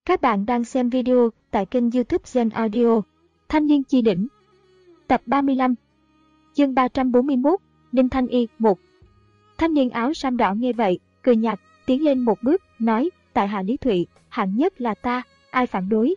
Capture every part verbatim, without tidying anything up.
Các bạn đang xem video tại kênh YouTube Gen Audio. Thanh niên chi đỉnh. Tập ba mươi lăm. Chương ba trăm bốn mươi mốt. Ninh Thanh Y. một. Thanh niên áo sam đỏ nghe vậy, cười nhạt, tiến lên một bước, nói: tại hạ Lý Thụy, hạng nhất là ta, ai phản đối?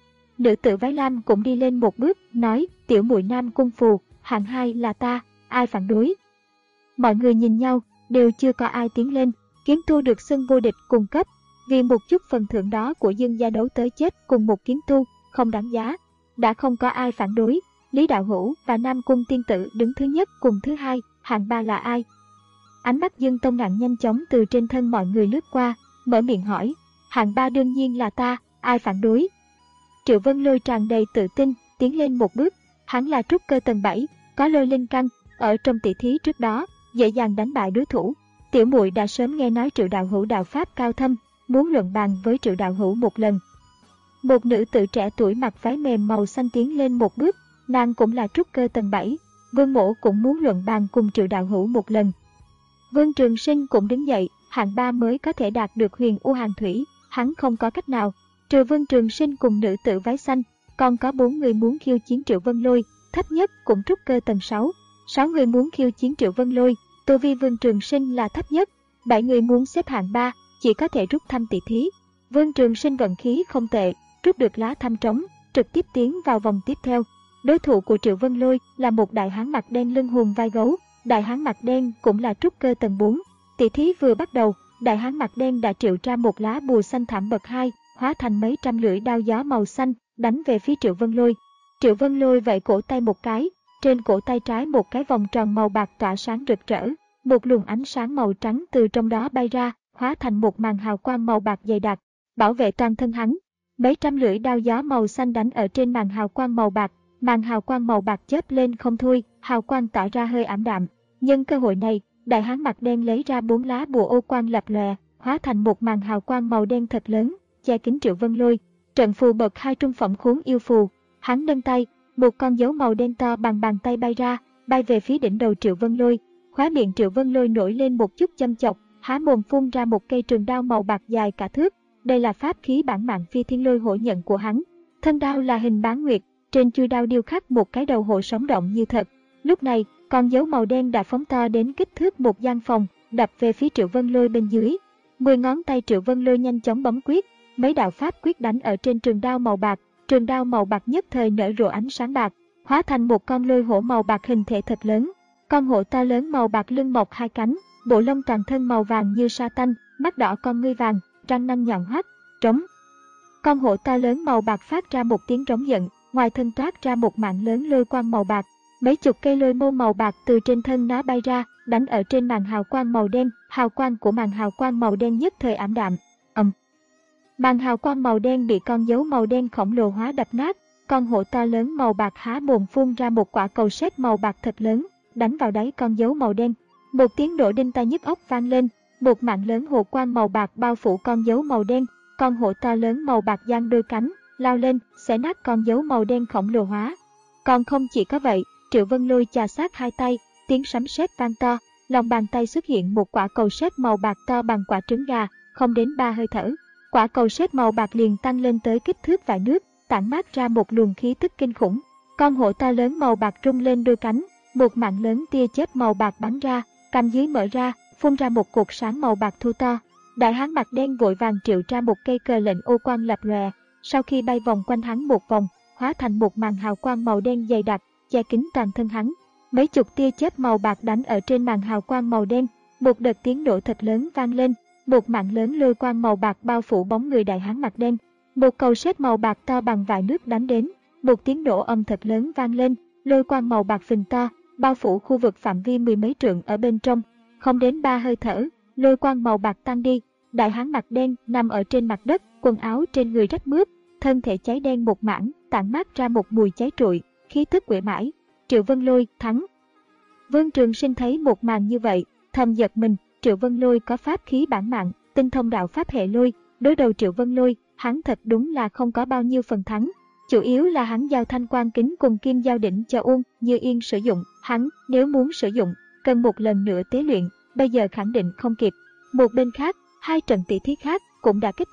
Nữ tử váy lam cũng đi lên một bước, nói: tiểu muội Nam Cung Phù, hạng hai là ta, ai phản đối? Mọi người nhìn nhau, đều chưa có ai tiến lên. Kiếm tu được xưng vô địch cùng cấp, vì một chút phần thưởng đó của Dương gia đấu tới chết cùng một kiếm tu, không đáng giá. Đã không có ai phản đối, Lý Đạo Hữu và Nam Cung tiên tử đứng thứ nhất cùng thứ hai, hạng ba là ai? Ánh mắt Dương Tông Ngạn nhanh chóng từ trên thân mọi người lướt qua, mở miệng hỏi: hạng ba đương nhiên là ta, ai phản đối? Triệu Vân Lôi tràn đầy tự tin, tiến lên một bước. Hắn là trúc cơ tầng bảy, có lôi linh căn, ở trong tỷ thí trước đó, dễ dàng đánh bại đối thủ. Tiểu muội đã sớm nghe nói Triệu Đạo Hữu đạo pháp cao thâm, muốn luận bàn với Triệu Đạo Hữu một lần. Một nữ tử trẻ tuổi mặc váy mềm màu xanh tiến lên một bước, nàng cũng là trúc cơ tầng bảy, Vương Mỗ cũng muốn luận bàn cùng Triệu Đạo Hữu một lần. Vương Trường Sinh cũng đứng dậy, hạng ba mới có thể đạt được Huyền U Hàn Thủy, hắn không có cách nào. Trừ Vương Trường Sinh cùng nữ tử váy xanh, còn có bốn người muốn khiêu chiến Triệu Vân Lôi, thấp nhất cũng trúc cơ tầng sáu, sáu người muốn khiêu chiến Triệu Vân Lôi, tu vi Vương Trường Sinh là thấp nhất, bảy người muốn xếp hạng ba, chỉ có thể rút thăm tỷ thí. Vương Trường Sinh vận khí không tệ, rút được lá thăm trống, trực tiếp tiến vào vòng tiếp theo. Đối thủ của Triệu Vân Lôi là một đại hán mặt đen lưng hùm vai gấu, đại hán mặt đen cũng là trúc cơ tầng bốn. Tỷ thí vừa bắt đầu, đại hán mặt đen đã triệu ra một lá bùa xanh thảm bậc hai, hóa thành mấy trăm lưỡi đao gió màu xanh, đánh về phía Triệu Vân Lôi. Triệu Vân Lôi vẫy cổ tay một cái, trên cổ tay trái một cái vòng tròn màu bạc tỏa sáng rực rỡ, một luồng ánh sáng màu trắng từ trong đó bay ra, hóa thành một màn hào quang màu bạc dày đặc, bảo vệ toàn thân hắn. Mấy trăm lưỡi đao gió màu xanh đánh ở trên màn hào quang màu bạc, màn hào quang màu bạc chớp lên không thôi, hào quang tỏa ra hơi ảm đạm. Nhân cơ hội này, đại hán mặt đen lấy ra bốn lá bùa ô quang lập lòe, hóa thành một màn hào quang màu đen thật lớn, che kín Triệu Vân Lôi. Trận phù bậc hai trung phẩm khốn yêu phù, hắn nâng tay, một con dấu màu đen to bằng bàn tay bay ra, bay về phía đỉnh đầu Triệu Vân Lôi. Khóe miệng Triệu Vân Lôi nổi lên một chút châm chọc, há mồm phun ra một cây trường đao màu bạc dài cả thước. Đây là pháp khí bản mạng Phi Thiên Lôi hổ nhận của hắn. Thân đao là hình bán nguyệt, trên chuôi đao điêu khắc một cái đầu hổ sống động như thật. Lúc này, con dấu màu đen đã phóng to đến kích thước một gian phòng, đập về phía Triệu Vân Lôi bên dưới. Mười ngón tay Triệu Vân Lôi nhanh chóng bấm quyết, mấy đạo pháp quyết đánh ở trên trường đao màu bạc. Trường đao màu bạc nhất thời nở rộ ánh sáng bạc, hóa thành một con lôi hổ màu bạc hình thể thật lớn. Con hổ to lớn màu bạc lưng mọc hai cánh, bộ lông toàn thân màu vàng như sa tanh, mắt đỏ con ngươi vàng, răng nanh nhọn hoắt, trống. Con hổ to lớn màu bạc phát ra một tiếng trống giận, ngoài thân toát ra một mạng lớn lôi quang màu bạc. Mấy chục cây lôi mâu màu bạc từ trên thân nó bay ra, đánh ở trên màn hào quang màu đen. Hào quang của màn hào quang màu đen nhất thời ảm đạm. ầm, um. Màn hào quang màu đen bị con dấu màu đen khổng lồ hóa đập nát. Con hổ to lớn màu bạc há mồm phun ra một quả cầu sét màu bạc thật lớn, đánh vào đáy con dấu màu đen. Một tiếng nổ đinh tai nhức óc vang lên, một mạng lớn hồ quang màu bạc bao phủ con dấu màu đen. Con hổ to lớn màu bạc giang đôi cánh, lao lên, xé nát con dấu màu đen khổng lồ hóa. Còn không chỉ có vậy, Triệu Vân Lôi chà sát hai tay, tiếng sấm sét vang to, lòng bàn tay xuất hiện một quả cầu sét màu bạc to bằng quả trứng gà, không đến ba hơi thở. Quả cầu sét màu bạc liền tăng lên tới kích thước vải nước, tản mát ra một luồng khí tức kinh khủng. Con hổ to lớn màu bạc rung lên đôi cánh, một mạng lớn tia chớp màu bạc bắn ra, cằm dưới mở ra, phun ra một cột sáng màu bạc thu to. Đại hán mặt đen vội vàng triệu ra một cây cờ lệnh ô quang lập lòe, sau khi bay vòng quanh hắn một vòng, hóa thành một màn hào quang màu đen dày đặc, che kín toàn thân hắn. Mấy chục tia chớp màu bạc đánh ở trên màn hào quang màu đen, một đợt tiếng nổ thật lớn vang lên, một mạng lớn lôi quang màu bạc bao phủ bóng người đại hán mặt đen. Một cầu sét màu bạc to bằng vải nước đánh đến, một tiếng nổ âm thật lớn vang lên, lôi quang màu bạc phình to, bao phủ khu vực phạm vi mười mấy trượng ở bên trong. Không đến ba hơi thở, lôi quang màu bạc tan đi, đại hán mặt đen nằm ở trên mặt đất, quần áo trên người rách mướp, thân thể cháy đen một mảng, tản mát ra một mùi cháy trụi, khí tức uể mãi. Triệu Vân Lôi thắng. Vương Trường Sinh thấy một màn như vậy, thầm giật mình. Triệu Vân Lôi có pháp khí bản mạng, tinh thông đạo pháp hệ lôi, đối đầu Triệu Vân Lôi, hắn thật đúng là không có bao nhiêu phần thắng. Chủ yếu là hắn giao thanh quan kính cùng kim giao đỉnh cho Uông Như Yên sử dụng, hắn nếu muốn sử dụng, cần một lần nữa tế luyện, bây giờ khẳng định không kịp. Một bên khác, hai trận tỷ thí khác cũng đã kết thúc,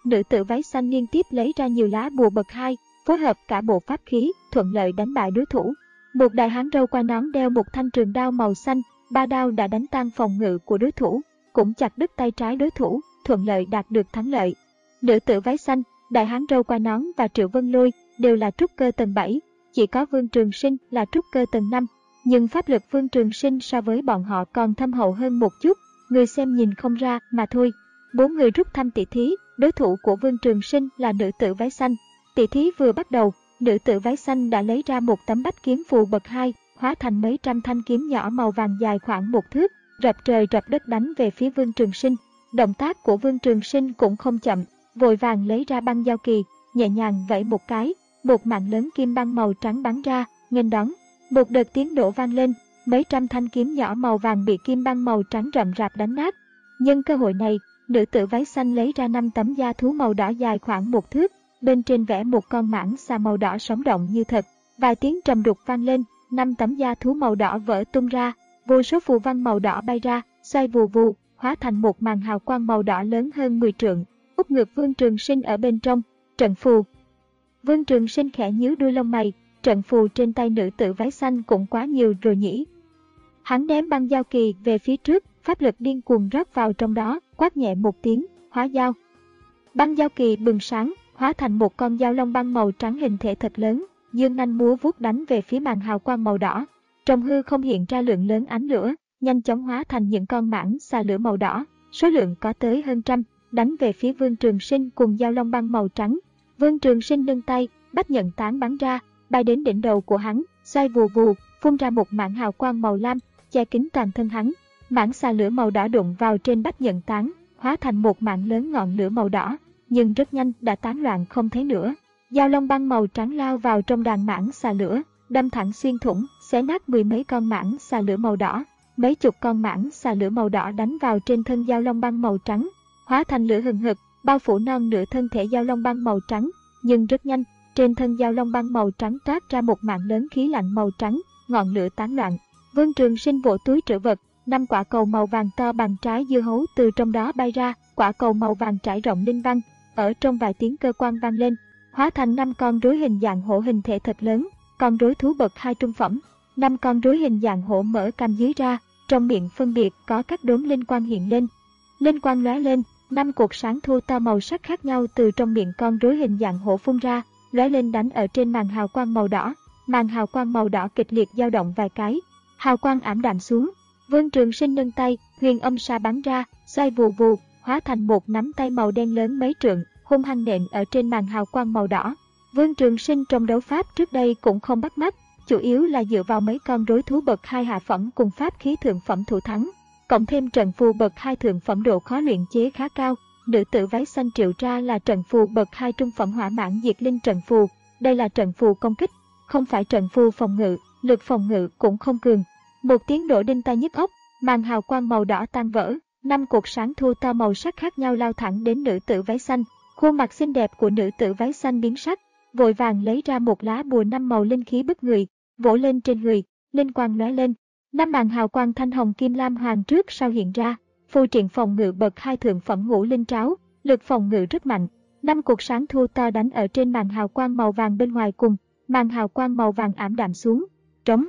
nữ tử váy xanh liên tiếp lấy ra nhiều lá bùa bậc hai, phối hợp cả bộ pháp khí, thuận lợi đánh bại đối thủ. Một đại hán râu quai nón đeo một thanh trường đao màu xanh, ba đao đã đánh tan phòng ngự của đối thủ, cũng chặt đứt tay trái đối thủ, thuận lợi đạt được thắng lợi. Nữ tử váy xanh, đại hán râu quai nón và Triệu Vân Lôi đều là trúc cơ tầng bảy, chỉ có Vương Trường Sinh là trúc cơ tầng năm, nhưng pháp lực Vương Trường Sinh so với bọn họ còn thâm hậu hơn một chút, người xem nhìn không ra mà thôi. Bốn người rút thăm tỷ thí, đối thủ của Vương Trường Sinh là nữ tử váy xanh. Tỷ thí vừa bắt đầu, nữ tử váy xanh đã lấy ra một tấm bách kiếm phù bậc hai, hóa thành mấy trăm thanh kiếm nhỏ màu vàng dài khoảng một thước, rập trời rập đất đánh về phía Vương Trường Sinh. Động tác của Vương Trường Sinh cũng không chậm, vội vàng lấy ra băng giao kỳ, nhẹ nhàng vẫy một cái, một mạng lớn kim băng màu trắng bắn ra, nghênh đón. Một đợt tiếng nổ vang lên, mấy trăm thanh kiếm nhỏ màu vàng bị kim băng màu trắng rậm rạp đánh nát. Nhân cơ hội này, nữ tử váy xanh lấy ra năm tấm da thú màu đỏ dài khoảng một thước, bên trên vẽ một con mãng xà màu đỏ sống động như thật. Vài tiếng trầm đục vang lên, năm tấm da thú màu đỏ vỡ tung ra, vô số phù văn màu đỏ bay ra, xoay vù vù, hóa thành một màn hào quang màu đỏ lớn hơn mười trượng, úp ngược Vương Trường Sinh ở bên trong. Trận phù. Vương Trường Sinh khẽ nhíu đuôi lông mày, trận phù trên tay nữ tử váy xanh cũng quá nhiều rồi nhỉ. Hắn ném băng giao kỳ về phía trước, pháp lực điên cuồng rót vào trong đó, quát nhẹ một tiếng, hóa dao. Băng giao kỳ bừng sáng, hóa thành một con dao long băng màu trắng hình thể thật lớn, dương nanh múa vuốt đánh về phía màn hào quang màu đỏ. Trong hư không hiện ra lượng lớn ánh lửa, nhanh chóng hóa thành những con mãng xà lửa màu đỏ, số lượng có tới hơn trăm, đánh về phía Vương Trường Sinh cùng dao long băng màu trắng. Vương Trường Sinh nâng tay, bách nhận tán bắn ra, bay đến đỉnh đầu của hắn, xoay vù vù, phun ra một mảng hào quang màu lam, che kín toàn thân hắn. Mảng xà lửa màu đỏ đụng vào trên bách nhận tán, hóa thành một mảng lớn ngọn lửa màu đỏ, nhưng rất nhanh đã tán loạn không thấy nữa. Dao long băng màu trắng lao vào trong đàn mãng xà lửa, đâm thẳng xuyên thủng, xé nát mười mấy con mãng xà lửa màu đỏ. Mấy chục con mãng xà lửa màu đỏ đánh vào trên thân dao long băng màu trắng, hóa thành lửa hừng hực, bao phủ non nửa thân thể dao long băng màu trắng. Nhưng rất nhanh, trên thân dao long băng màu trắng toát ra một mảng lớn khí lạnh màu trắng, ngọn lửa tán loạn. Vương Trường Sinh vỗ túi trữ vật, năm quả cầu màu vàng to bằng trái dưa hấu từ trong đó bay ra, quả cầu màu vàng trải rộng linh văn, ở trong vài tiếng cơ quan vang lên, hóa thành năm con rối hình dạng hổ hình thể thật lớn, con rối thú bậc hai trung phẩm. Năm con rối hình dạng hổ mở cằm dưới ra, trong miệng phân biệt có các đốm linh quang hiện lên. Linh quang lóe lên, năm cột sáng thô to màu sắc khác nhau từ trong miệng con rối hình dạng hổ phun ra, lóe lên đánh ở trên màn hào quang màu đỏ. Màn hào quang màu đỏ kịch liệt dao động vài cái, hào quang ảm đạm xuống. Vương Trường Sinh nâng tay, huyền âm sa bắn ra, xoay vù vù, hóa thành một nắm tay màu đen lớn mấy trượng, hung hăng nện ở trên màn hào quang màu đỏ. Vương Trường Sinh trong đấu pháp trước đây cũng không bắt mắt, chủ yếu là dựa vào mấy con rối thú bậc hai hạ phẩm cùng pháp khí thượng phẩm thủ thắng, cộng thêm trận phù bậc hai thượng phẩm độ khó luyện chế khá cao. Nữ tử váy xanh triệu ra là trận phù bậc hai trung phẩm hỏa mãn diệt linh trận phù, đây là trận phù công kích, không phải trận phù phòng ngự, lực phòng ngự cũng không cường. Một tiếng nổ đinh tai nhức óc, màn hào quang màu đỏ tan vỡ, năm cột sáng thô to màu sắc khác nhau lao thẳng đến nữ tử váy xanh. Khuôn mặt xinh đẹp của nữ tử váy xanh biến sắc, vội vàng lấy ra một lá bùa năm màu linh khí bức người, vỗ lên trên người, linh quang lóe lên, năm màn hào quang thanh hồng kim lam hoàng trước sau hiện ra. Phù triện phòng ngự bậc hai thượng phẩm ngũ linh tráo, lực phòng ngự rất mạnh. Năm cột sáng thô to đánh ở trên màn hào quang màu vàng bên ngoài cùng, màn hào quang màu vàng ảm đạm xuống. Trống.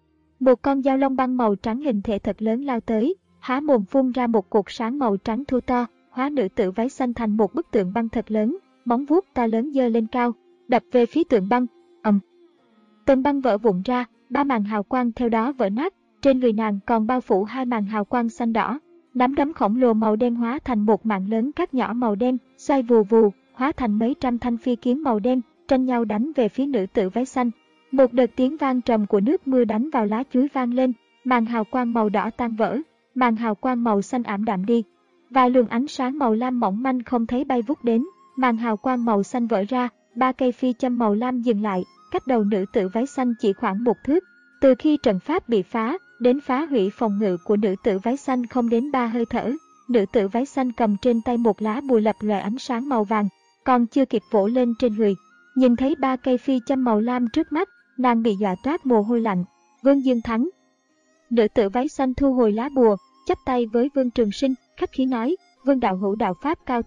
Một con dao long băng màu trắng hình thể thật lớn lao tới, há mồm phun ra một cột sáng màu trắng thô to, hóa nữ tử váy xanh thành một bức tượng băng thật lớn, móng vuốt to lớn giơ lên cao, đập về phía tượng băng. Ầm. Tượng băng vỡ vụn ra, ba màn hào quang theo đó vỡ nát, trên người nàng còn bao phủ hai màn hào quang xanh đỏ. Nắm đấm khổng lồ màu đen hóa thành một mạng lớn các nhỏ màu đen, xoay vù vù, hóa thành mấy trăm thanh phi kiếm màu đen, tranh nhau đánh về phía nữ tử váy xanh. Một đợt tiếng vang trầm của nước mưa đánh vào lá chuối vang lên, màn hào quang màu đỏ tan vỡ, màn hào quang màu xanh ảm đạm đi. Vài luồng ánh sáng màu lam mỏng manh không thấy bay vút đến, màn hào quang màu xanh vỡ ra, ba cây phi châm màu lam dừng lại, cách đầu nữ tử váy xanh chỉ khoảng một thước. Từ khi trận pháp bị phá, đến phá hủy phòng ngự của nữ tử váy xanh không đến ba hơi thở. Nữ tử váy xanh cầm trên tay một lá bùa lập lòe ánh sáng màu vàng, còn chưa kịp vỗ lên trên người. Nhìn thấy ba cây phi châm màu lam trước mắt, nàng bị dọa toát mồ hôi lạnh. Vương Dương thắng. Nữ tử váy xanh thu hồi lá bùa, chắp tay với Vương Trường Sinh, khách khí nói: Vương đạo hữu đạo pháp cao thâm,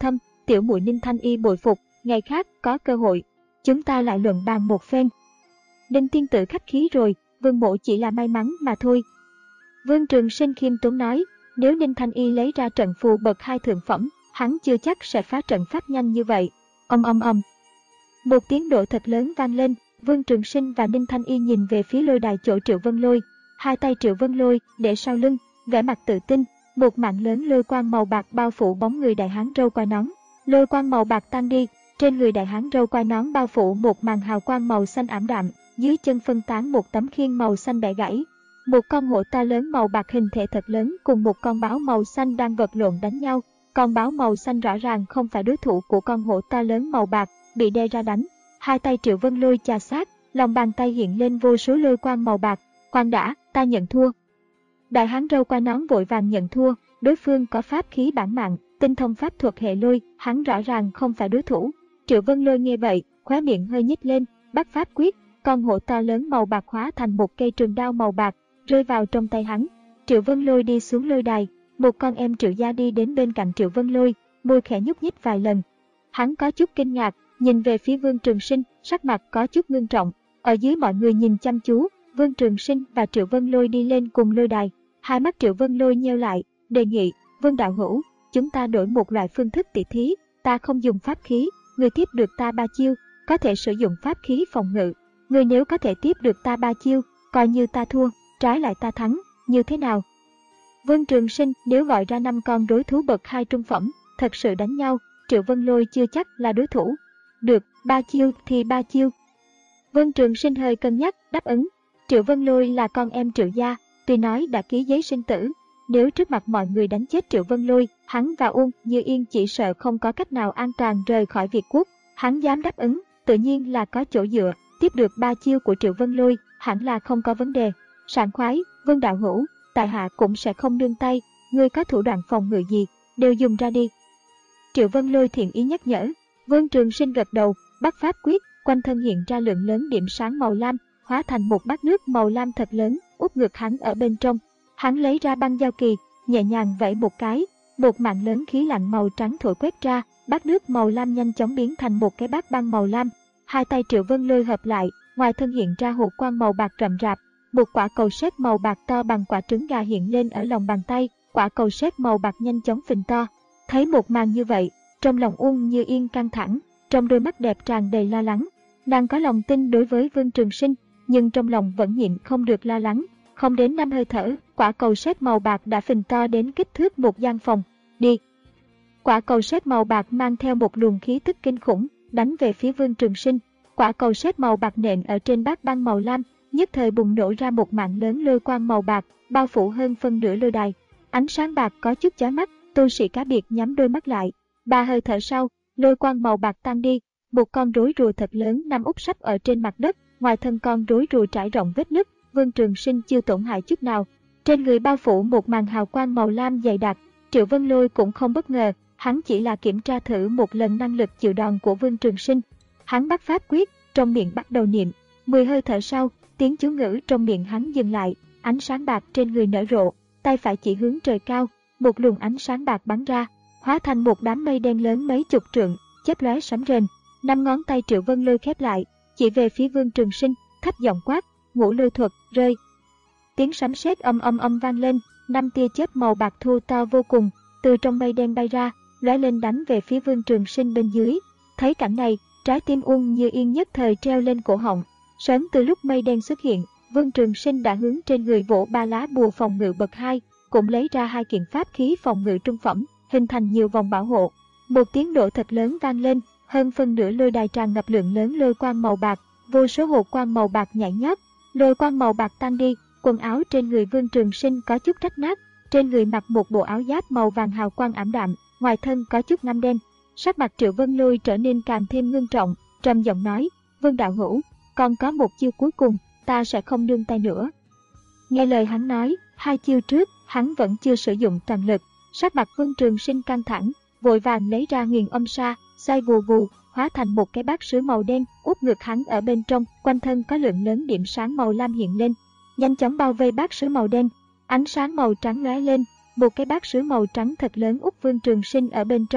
tiểu muội Ninh Thanh Y bội phục, ngày khác có cơ hội, chúng ta lại luận bàn một phen. Ninh tiên tử khách khí rồi, Vương mộ chỉ là may mắn mà thôi. Vương Trường Sinh khiêm tốn nói, nếu Ninh Thanh Y lấy ra trận phù bậc hai thượng phẩm, hắn chưa chắc sẽ phá trận pháp nhanh như vậy. Ầm ầm ầm. Một tiếng nổ thật lớn vang lên, Vương Trường Sinh và Ninh Thanh Y nhìn về phía lôi đài chỗ Triệu Vân Lôi, hai tay Triệu Vân Lôi để sau lưng, vẻ mặt tự tin, một mảng lớn lôi quang màu bạc bao phủ bóng người đại hán râu quai nón. Lôi quang màu bạc tan đi, trên người đại hán râu quai nón bao phủ một màn hào quang màu xanh ảm đạm, dưới chân phân tán một tấm khiên màu xanh bẻ gãy. Một con hổ to lớn màu bạc hình thể thật lớn cùng một con báo màu xanh đang vật lộn đánh nhau. Con báo màu xanh rõ ràng không phải đối thủ của con hổ to lớn màu bạc, bị đe ra đánh. Hai tay Triệu Vân Lôi chà sát, lòng bàn tay hiện lên vô số lôi quang màu bạc. Khoan đã, ta nhận thua. Đại hán râu quai nón vội vàng nhận thua, đối phương có pháp khí bản mạng, tinh thông pháp thuật hệ lôi, hắn rõ ràng không phải đối thủ. Triệu Vân Lôi nghe vậy, khóe miệng hơi nhếch lên, bắt pháp quyết, con hổ to lớn màu bạc hóa thành một cây trường đao màu bạc, rơi vào trong tay hắn. Triệu Vân Lôi đi xuống lôi đài, một con em Triệu gia đi đến bên cạnh Triệu Vân Lôi, môi khẽ nhúc nhích vài lần. Hắn có chút kinh ngạc, nhìn về phía Vương Trường Sinh, sắc mặt có chút ngưng trọng. Ở dưới mọi người nhìn chăm chú, Vương Trường Sinh và Triệu Vân Lôi đi lên cùng lôi đài. Hai mắt Triệu Vân Lôi nheo lại, đề nghị, Vương đạo hữu, chúng ta đổi một loại phương thức tỉ thí, ta không dùng pháp khí, người tiếp được ta ba chiêu, có thể sử dụng pháp khí phòng ngự. Người nếu có thể tiếp được ta ba chiêu, coi như ta thua, trái lại ta thắng, như thế nào? Vương Trường Sinh nếu gọi ra năm con đối thú bậc hai trung phẩm, thật sự đánh nhau, Triệu Vân Lôi chưa chắc là đối thủ. Được, ba chiêu thì ba chiêu. Vương Trường Sinh hơi cân nhắc, đáp ứng. Triệu Vân Lôi là con em Triệu gia, tuy nói đã ký giấy sinh tử, nếu trước mặt mọi người đánh chết Triệu Vân Lôi, hắn và Uông Như Yên chỉ sợ không có cách nào an toàn rời khỏi Việt Quốc. Hắn dám đáp ứng, tự nhiên là có chỗ dựa, tiếp được ba chiêu của Triệu Vân Lôi, hẳn là không có vấn đề. Sảng khoái, Vương đạo hữu, tại hạ cũng sẽ không nương tay, ngươi có thủ đoạn phòng ngự gì, đều dùng ra đi. Triệu Vân Lôi thiện ý nhắc nhở. Vương Trường Sinh gật đầu, bắt pháp quyết, quanh thân hiện ra lượng lớn điểm sáng màu lam, hóa thành một bát nước màu lam thật lớn, úp ngược hắn ở bên trong. Hắn lấy ra băng giao kỳ, nhẹ nhàng vẫy một cái, một mảng lớn khí lạnh màu trắng thổi quét ra, bát nước màu lam nhanh chóng biến thành một cái bát băng màu lam. Hai tay Triệu Vân Lôi hợp lại, ngoài thân hiện ra hột quang màu bạc rậm rạp, một quả cầu sét màu bạc to bằng quả trứng gà hiện lên ở lòng bàn tay, quả cầu sét màu bạc nhanh chóng phình to. Thấy một màn như vậy, trong lòng Uông Như Yên căng thẳng, trong đôi mắt đẹp tràn đầy lo lắng. Nàng có lòng tin đối với Vương Trường Sinh, nhưng trong lòng vẫn nhịn không được lo lắng. Không đến năm hơi thở, quả cầu sét màu bạc đã phình to đến kích thước một gian phòng. Đi! Quả cầu sét màu bạc mang theo một luồng khí tức kinh khủng, đánh về phía Vương Trường Sinh. Quả cầu sét màu bạc nện ở trên bát băng màu lam, nhất thời bùng nổ ra một mảng lớn lôi quang màu bạc, bao phủ hơn phân nửa lôi đài. Ánh sáng bạc có chút chói mắt, tu sĩ cá biệt nhắm đôi mắt lại. Ba hơi thở sau, lôi quang màu bạc tan đi, một con rối rùa thật lớn nằm úp sấp ở trên mặt đất, ngoài thân con rối rùa trải rộng vết nứt. Vương Trường Sinh chưa tổn hại chút nào, trên người bao phủ một màn hào quang màu lam dày đặc. Triệu Vân Lôi cũng không bất ngờ, hắn chỉ là kiểm tra thử một lần năng lực chịu đòn của Vương Trường Sinh. Hắn bắt pháp quyết, trong miệng bắt đầu niệm. Mười hơi thở sau, tiếng chú ngữ trong miệng hắn dừng lại, ánh sáng bạc trên người nở rộ, tay phải chỉ hướng trời cao, một luồng ánh sáng bạc bắn ra, hóa thành một đám mây đen lớn mấy chục trượng, chớp lóe sấm rền. Năm ngón tay Triệu Vân Lôi khép lại, chỉ về phía Vương Trường Sinh, thấp giọng quát, ngũ lôi thuật, rơi. Tiếng sấm sét âm âm âm vang lên, năm tia chớp màu bạc thu to vô cùng, từ trong mây đen bay ra, lóe lên đánh về phía Vương Trường Sinh bên dưới. Thấy cảnh này, trái tim Uông Như Yên nhất thời treo lên cổ họng. Sớm từ lúc mây đen xuất hiện, Vương Trường Sinh đã hướng trên người vỗ ba lá bùa phòng ngự bậc hai, cũng lấy ra hai kiện pháp khí phòng ngự trung phẩm, hình thành nhiều vòng bảo hộ. Một tiếng nổ thật lớn vang lên, hơn phân nửa lôi đài tràn ngập lượng lớn lôi quang màu bạc, vô số hột quang màu bạc nhảy nhót. Lôi quang màu bạc tan đi, quần áo trên người Vương Trường Sinh có chút rách nát, trên người mặc một bộ áo giáp màu vàng hào quang ảm đạm, ngoài thân có chút ngăm đen. Sắc mặt Triệu Vân Lôi trở nên càng thêm ngưng trọng, trầm giọng nói, Vương đạo hữu, còn có một chiêu cuối cùng, ta sẽ không nương tay nữa. Nghe lời hắn nói, hai chiêu trước, hắn vẫn chưa sử dụng toàn lực. Sắc mặt Vương Trường Sinh căng thẳng, vội vàng lấy ra Huyền Âm Sa, xoay vù vù, hóa thành một cái bát sứ màu đen, úp ngược hắn ở bên trong, quanh thân có lượng lớn điểm sáng màu lam hiện lên, nhanh chóng bao vây bát sứ màu đen. Ánh sáng màu trắng lóe lên, một cái bát sứ màu trắng thật lớn úp Vương Trường Sinh ở bên trong.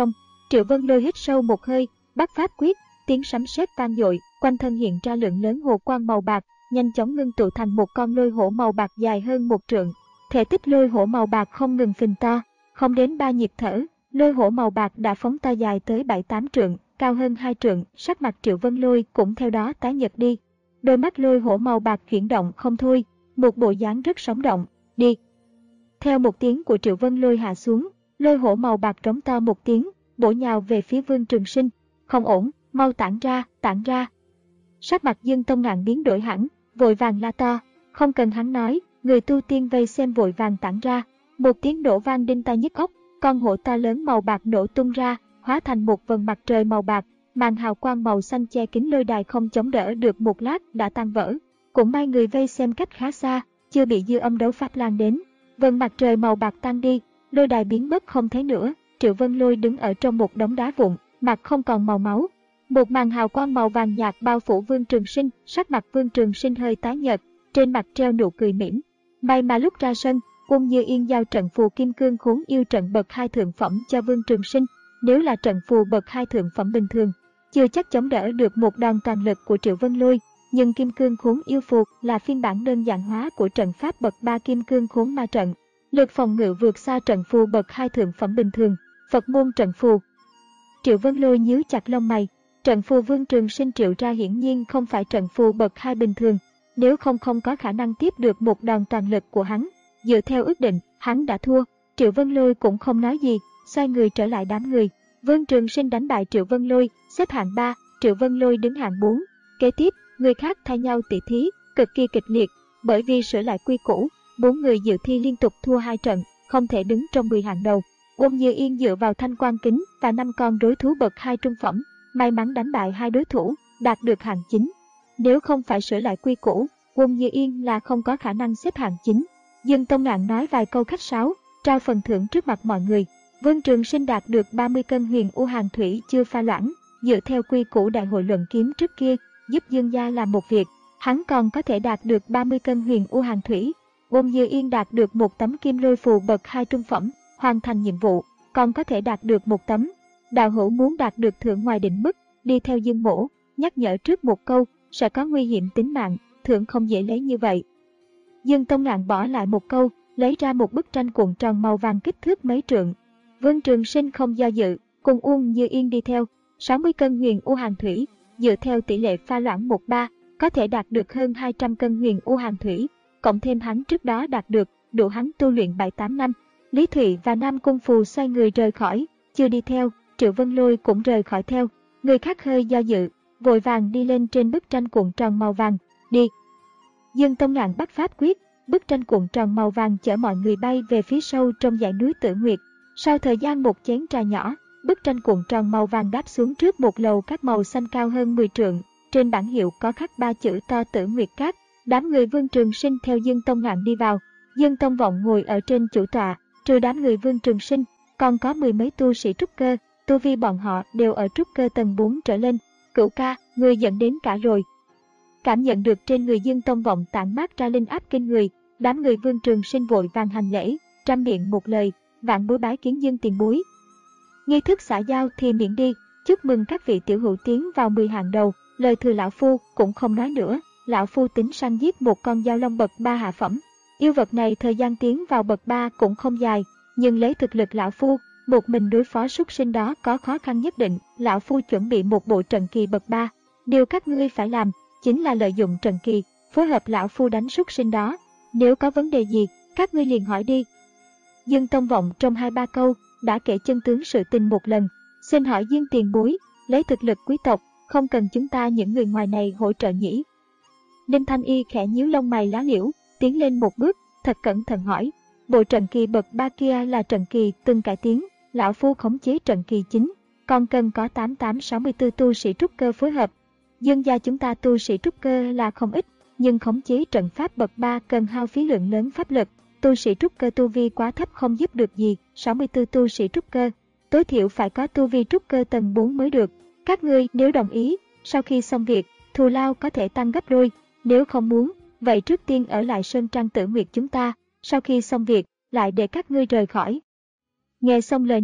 Triệu Vân Lôi hít sâu một hơi, bắt pháp quyết, tiếng sấm sét vang dội, quanh thân hiện ra lượng lớn hồ quang màu bạc, nhanh chóng ngưng tụ thành một con lôi hổ màu bạc dài hơn một trượng. Thể tích lôi hổ màu bạc không ngừng phình to, không đến ba nhịp thở, lôi hổ màu bạc đã phóng to dài tới bảy tám trượng, cao hơn hai trượng, sắc mặt Triệu Vân Lôi cũng theo đó tái nhợt đi. Đôi mắt lôi hổ màu bạc chuyển động không thôi, một bộ dáng rất sống động. Đi. Theo một tiếng của Triệu Vân Lôi hạ xuống, lôi hổ màu bạc trống to một tiếng, bổ nhào về phía Vương Trường Sinh. Không ổn, mau tản ra, tản ra. Sắc mặt Dương Tông Ngạn biến đổi hẳn, vội vàng la to, không cần hắn nói, người tu tiên vây xem vội vàng tản ra. Một tiếng nổ vang đinh tai nhức óc, con hổ to lớn màu bạc nổ tung ra, hóa thành một vầng mặt trời màu bạc, màn hào quang màu xanh che kín lôi đài không chống đỡ được một lát đã tan vỡ. Cũng may người vây xem cách khá xa, chưa bị dư âm đấu pháp lan đến. Vầng mặt trời màu bạc tan đi, lôi đài biến mất không thấy nữa. Triệu Vân Lôi đứng ở trong một đống đá vụn, mặt không còn màu máu. Một màn hào quang màu vàng nhạt bao phủ Vương Trường Sinh, sắc mặt Vương Trường Sinh hơi tái nhợt, trên mặt treo nụ cười mỉm. May mà lúc ra sân, Uông Như Yên giao trận phù kim cương khốn yêu trận bậc hai thượng phẩm cho Vương Trường Sinh. Nếu là trận phù bậc hai thượng phẩm bình thường, chưa chắc chống đỡ được một đòn toàn lực của Triệu Vân Lôi, nhưng kim cương khốn yêu phù là phiên bản đơn giản hóa của trận pháp bậc ba kim cương khốn ma trận. Lực phòng ngự vượt xa trận phù bậc hai thượng phẩm bình thường, Phật môn trận phù. Triệu Vân Lôi nhíu chặt lông mày, trận phù Vương Trường Sinh triệu ra hiển nhiên không phải trận phù bậc hai bình thường, nếu không không có khả năng tiếp được một đòn toàn lực của hắn. Dựa theo ước định, hắn đã thua. Triệu Vân Lôi cũng không nói gì, xoay người trở lại đám người. Vương Trường Sinh đánh bại Triệu Vân Lôi, xếp hạng ba, Triệu Vân Lôi đứng hạng bốn. Kế tiếp, người khác thay nhau tỉ thí, cực kỳ kịch liệt, bởi vì sửa lại quy củ, bốn người dự thi liên tục thua hai trận, không thể đứng trong mười hạng đầu. Uông Như Yên dựa vào thanh quan kính và năm con đối thú bậc hai trung phẩm, may mắn đánh bại hai đối thủ, đạt được hạng chín. Nếu không phải sửa lại quy củ, Uông Như Yên là không có khả năng xếp hạng chín. Dương Tông Ngạn nói vài câu khách sáo, trao phần thưởng trước mặt mọi người. Vương Trường Sinh đạt được ba mươi cân huyền u hàng thủy chưa pha loãng, dựa theo quy củ đại hội luận kiếm trước kia, giúp Dương gia làm một việc, hắn còn có thể đạt được ba mươi cân huyền u hàng thủy. Uông Như Yên đạt được một tấm kim lôi phù bậc hai trung phẩm, hoàn thành nhiệm vụ, còn có thể đạt được một tấm. Đạo hữu muốn đạt được thưởng ngoài định mức, đi theo Dương mỗ, nhắc nhở trước một câu, sẽ có nguy hiểm tính mạng, thưởng không dễ lấy như vậy. Dương Tông Ngạn bỏ lại một câu, lấy ra một bức tranh cuộn tròn màu vàng kích thước mấy trượng. Vương Trường Sinh không do dự, cùng Uông Như Yên đi theo. sáu mươi cân huyền u hàng thủy, dựa theo tỷ lệ pha loãng một ba, có thể đạt được hơn hai trăm cân huyền u hàng thủy, cộng thêm hắn trước đó đạt được, đủ hắn tu luyện bảy tám năm. Lý Thụy và Nam Cung Phù xoay người rời khỏi, chưa đi theo, Triệu Vân Lôi cũng rời khỏi theo. Người khác hơi do dự, vội vàng đi lên trên bức tranh cuộn tròn màu vàng, đi. Dương Tông Ngạn bắt pháp quyết, bức tranh cuộn tròn màu vàng chở mọi người bay về phía sâu trong dãy núi Tử Nguyệt. Sau thời gian một chén trà nhỏ, bức tranh cuộn tròn màu vàng đáp xuống trước một lầu các màu xanh cao hơn mười trượng, trên bảng hiệu có khắc ba chữ to Tử Nguyệt Các. Đám người Vương Trường Sinh theo Dương Tông Ngạn đi vào, Dương Tông Vọng ngồi ở trên chủ tọa, trừ đám người Vương Trường Sinh, còn có mười mấy tu sĩ trúc cơ, tu vi bọn họ đều ở trúc cơ tầng bốn trở lên. Cửu ca, người dẫn đến cả rồi. Cảm nhận được trên người Dương Tông Vọng tản mát ra linh áp kinh người, đám người Vương Trường Sinh vội vàng hành lễ, trăm miệng một lời, vạn bối bái kiến Dương tiền bối. Nghi thức xã giao thì miễn đi, chúc mừng các vị tiểu hữu tiến vào mười hạng đầu, lời thừa lão phu cũng không nói nữa, lão phu tính săn giết một con dao long bậc ba hạ phẩm. Yêu vật này thời gian tiến vào bậc ba cũng không dài, nhưng lấy thực lực lão phu, một mình đối phó súc sinh đó có khó khăn nhất định, lão phu chuẩn bị một bộ trận kỳ bậc ba. Điều các ngươi phải làm chính là lợi dụng trận kỳ, phối hợp lão phu đánh súc sinh đó. Nếu có vấn đề gì, các ngươi liền hỏi đi. Dương Tông Vọng trong hai ba câu đã kể chân tướng sự tình một lần. Xin hỏi Dương tiền bối, lấy thực lực quý tộc, không cần chúng ta những người ngoài này hỗ trợ nhỉ? Ninh Thanh Y khẽ nhíu lông mày lá liễu, tiến lên một bước, thật cẩn thận hỏi. Bộ trận kỳ bậc ba kia là trận kỳ từng cải tiến, lão phu khống chế trận kỳ chính, còn cần có tám tám sáu mươi tư tu sĩ trúc cơ phối hợp. Dương gia chúng ta tu sĩ trúc cơ là không ít, nhưng khống chế trận pháp bậc ba cần hao phí lượng lớn pháp lực, tu sĩ trúc cơ tu vi quá thấp không giúp được gì. Sáu mươi tư tu sĩ trúc cơ, tối thiểu phải có tu vi trúc cơ tầng bốn mới được. Các ngươi nếu đồng ý, sau khi xong việc, thù lao có thể tăng gấp đôi, nếu không muốn, vậy trước tiên ở lại Sơn Trang Tử Nguyệt chúng ta, sau khi xong việc, lại để các ngươi rời khỏi. Nghe xong lời này,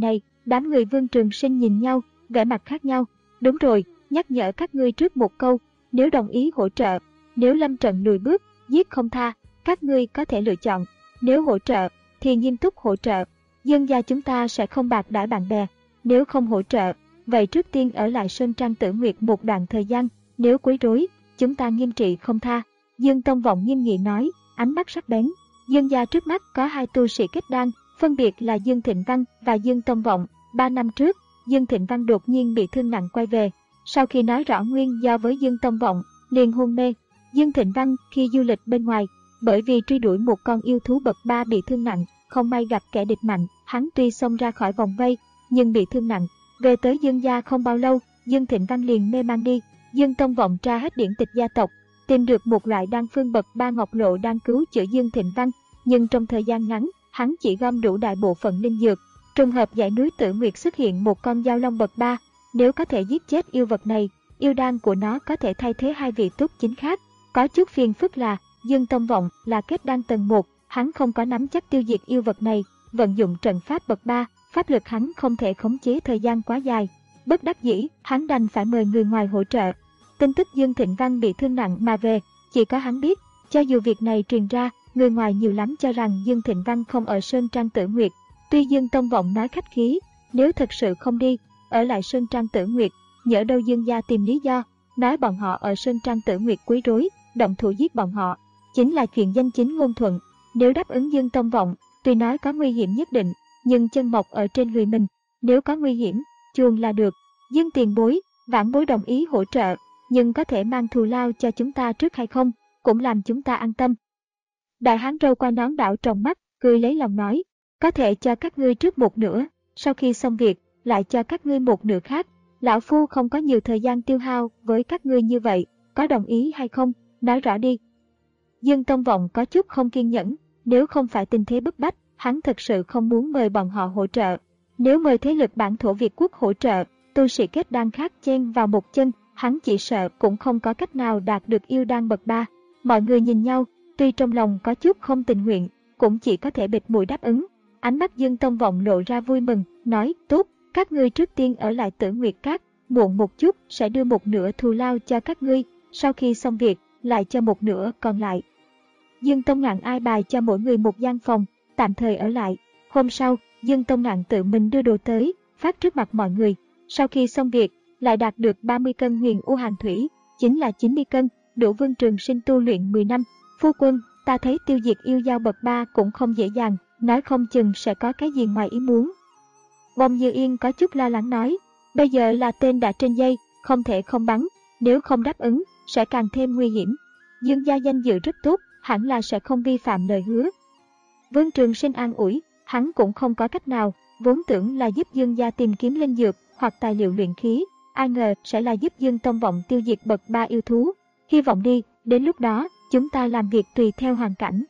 Đám người Vương Trường Sinh nhìn nhau, vẻ mặt khác nhau. Đúng rồi, nhắc nhở các ngươi trước một câu, nếu đồng ý hỗ trợ, nếu lâm trận lùi bước, giết không tha, các ngươi có thể lựa chọn. Nếu hỗ trợ, thì nghiêm túc hỗ trợ. Dương gia chúng ta sẽ không bạc đãi bạn bè. Nếu không hỗ trợ, vậy trước tiên ở lại Sơn Trang Tử Nguyệt một đoạn thời gian. Nếu quấy rối, chúng ta nghiêm trị không tha. Dương Tông Vọng nghiêm nghị nói, ánh mắt sắc bén. Dương gia trước mắt có hai tu sĩ kết đan, phân biệt là Dương Thịnh Văn và Dương Tông Vọng. Ba năm trước, Dương Thịnh Văn đột nhiên bị thương nặng quay về. Sau khi nói rõ nguyên do với Dương Tông Vọng, liền hôn mê. Dương Thịnh Văn khi du lịch bên ngoài, bởi vì truy đuổi một con yêu thú bậc ba bị thương nặng, không may gặp kẻ địch mạnh, hắn tuy xông ra khỏi vòng vây, nhưng bị thương nặng. Về tới Dương gia không bao lâu, Dương Thịnh Văn liền mê man đi. Dương Tông Vọng tra hết điển tịch gia tộc, tìm được một loại đan phương bậc ba ngọc lộ đang cứu chữa Dương Thịnh Văn, nhưng trong thời gian ngắn, hắn chỉ gom đủ đại bộ phận linh dược. Trùng hợp dãy núi Tử Nguyệt xuất hiện một con dao long bậc ba, nếu có thể giết chết yêu vật này, yêu đan của nó có thể thay thế hai vị túc chính khác. Có chút phiền phức là, Dương Tông Vọng là kết đan tầng một, hắn không có nắm chắc tiêu diệt yêu vật này, vận dụng trận pháp bậc ba, pháp lực hắn không thể khống chế thời gian quá dài. Bất đắc dĩ, hắn đành phải mời người ngoài hỗ trợ. Tin tức Dương Thịnh Văn bị thương nặng mà về, chỉ có hắn biết. Cho dù việc này truyền ra, người ngoài nhiều lắm cho rằng Dương Thịnh Văn không ở Sơn Trang Tử Nguyệt. Tuy Dương Tông Vọng nói khách khí, nếu thật sự không đi, ở lại Sơn Trang Tử Nguyệt, nhỡ đâu Dương gia tìm lý do, nói bọn họ ở Sơn Trang Tử Nguyệt quấy rối, động thủ giết bọn họ, chính là chuyện danh chính ngôn thuận. Nếu đáp ứng Dương Tông Vọng, tuy nói có nguy hiểm nhất định, nhưng chân mọc ở trên người mình, nếu có nguy hiểm, chuồn là được. Dương tiền bối, vãn bối đồng ý hỗ trợ, nhưng có thể mang thù lao cho chúng ta trước hay không, cũng làm chúng ta an tâm. Đại hán râu qua nón đảo tròng mắt, cười lấy lòng nói, có thể cho các ngươi trước một nửa, sau khi xong việc, lại cho các ngươi một nửa khác. Lão Phu không có nhiều thời gian tiêu hao với các ngươi như vậy, có đồng ý hay không, nói rõ đi. Dương Tông Vọng có chút không kiên nhẫn, nếu không phải tình thế bức bách, hắn thật sự không muốn mời bọn họ hỗ trợ. Nếu mời thế lực bản thổ Việt quốc hỗ trợ, tu sĩ kết đan khác chen vào một chân, hắn chỉ sợ cũng không có cách nào đạt được yêu đan bậc ba. Mọi người nhìn nhau, tuy trong lòng có chút không tình nguyện, cũng chỉ có thể bịt mũi đáp ứng. Ánh mắt Dương Tông Vọng lộ ra vui mừng, nói, tốt, các ngươi trước tiên ở lại Tử Nguyệt Các, muộn một chút sẽ đưa một nửa thù lao cho các ngươi, sau khi xong việc, lại cho một nửa còn lại. Dương Tông Ngạn ai bài cho mỗi người một gian phòng, tạm thời ở lại. Hôm sau, Dương Tông Ngạn tự mình đưa đồ tới, phát trước mặt mọi người. Sau khi xong việc, lại đạt được ba mươi cân huyền u hàn thủy, chính là chín mươi cân, đủ Vương Trường Sinh tu luyện mười năm. Phu quân, ta thấy tiêu diệt yêu dao bậc ba cũng không dễ dàng, nói không chừng sẽ có cái gì ngoài ý muốn. Bông Như Yên có chút lo lắng nói, bây giờ là tên đã trên dây, không thể không bắn, nếu không đáp ứng, sẽ càng thêm nguy hiểm. Dương gia danh dự rất tốt, hẳn là sẽ không vi phạm lời hứa. Vương Trường Sinh an ủi, hắn cũng không có cách nào, vốn tưởng là giúp Dương gia tìm kiếm linh dược hoặc tài liệu luyện khí, ai ngờ sẽ là giúp Dương Tông Vọng tiêu diệt bậc ba yêu thú. Hy vọng đi, đến lúc đó, chúng ta làm việc tùy theo hoàn cảnh.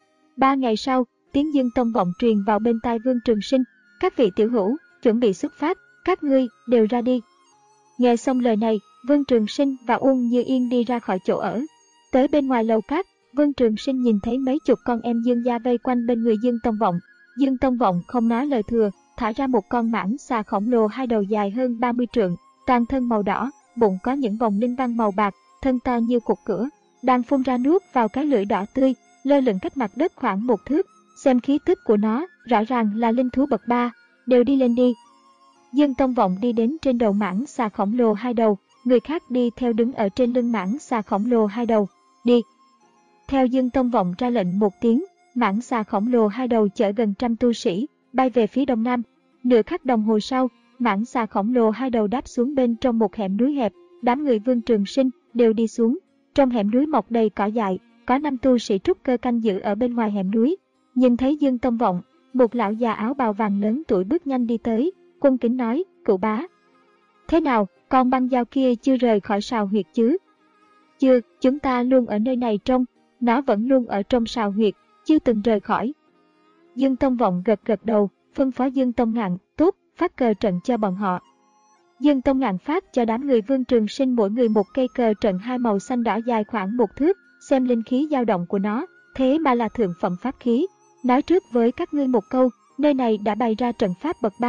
Ba ngày sau, tiếng Dương Tông Vọng truyền vào bên tai Vương Trường Sinh, các vị tiểu hữu, chuẩn bị xuất phát, các ngươi đều ra đi. Nghe xong lời này, Vương Trường Sinh và Uông Như Yên đi ra khỏi chỗ ở. Tới bên ngoài lầu cát, Vương Trường Sinh nhìn thấy mấy chục con em Dương gia vây quanh bên người Dương Tông Vọng. Dương Tông Vọng không nói lời thừa, thả ra một con mãng xà khổng lồ hai đầu dài hơn ba mươi trượng, toàn thân màu đỏ, bụng có những vòng linh văn màu bạc, thân to như cột cửa, đang phun ra nước vào cái lưỡi đỏ tươi, lơ lửng cách mặt đất khoảng một thước. Xem khí tức của nó, rõ ràng là linh thú bậc ba, đều đi lên đi. Dương Tông Vọng đi đến trên đầu mãng xà khổng lồ hai đầu, người khác đi theo đứng ở trên lưng mãng xà khổng lồ hai đầu, đi. Theo Dương Tông Vọng ra lệnh một tiếng, mãng xà khổng lồ hai đầu chở gần trăm tu sĩ, bay về phía đông nam. Nửa khắc đồng hồ sau, mãng xà khổng lồ hai đầu đáp xuống bên trong một hẻm núi hẹp, đám người Vương Trường Sinh đều đi xuống. Trong hẻm núi mọc đầy cỏ dại, có năm tu sĩ trúc cơ canh giữ ở bên ngoài hẻm núi. Nhìn thấy Dương Tông Vọng, một lão già áo bào vàng lớn tuổi bước nhanh đi tới, cung kính nói, cửu bá. Thế nào, con băng dao kia chưa rời khỏi sào huyệt chứ? Chưa, chúng ta luôn ở nơi này trông, nó vẫn luôn ở trong sào huyệt, chưa từng rời khỏi. Dương Tông Vọng gật gật đầu, phân phó Dương Tông Ngạn, tốt, phát cờ trận cho bọn họ. Dương Tông Ngạn phát cho đám người Vương Trường Sinh mỗi người một cây cờ trận hai màu xanh đỏ dài khoảng một thước, xem linh khí dao động của nó, thế mà là thượng phẩm pháp khí. Nói trước với các ngươi một câu, nơi này đã bày ra trận pháp bậc ba,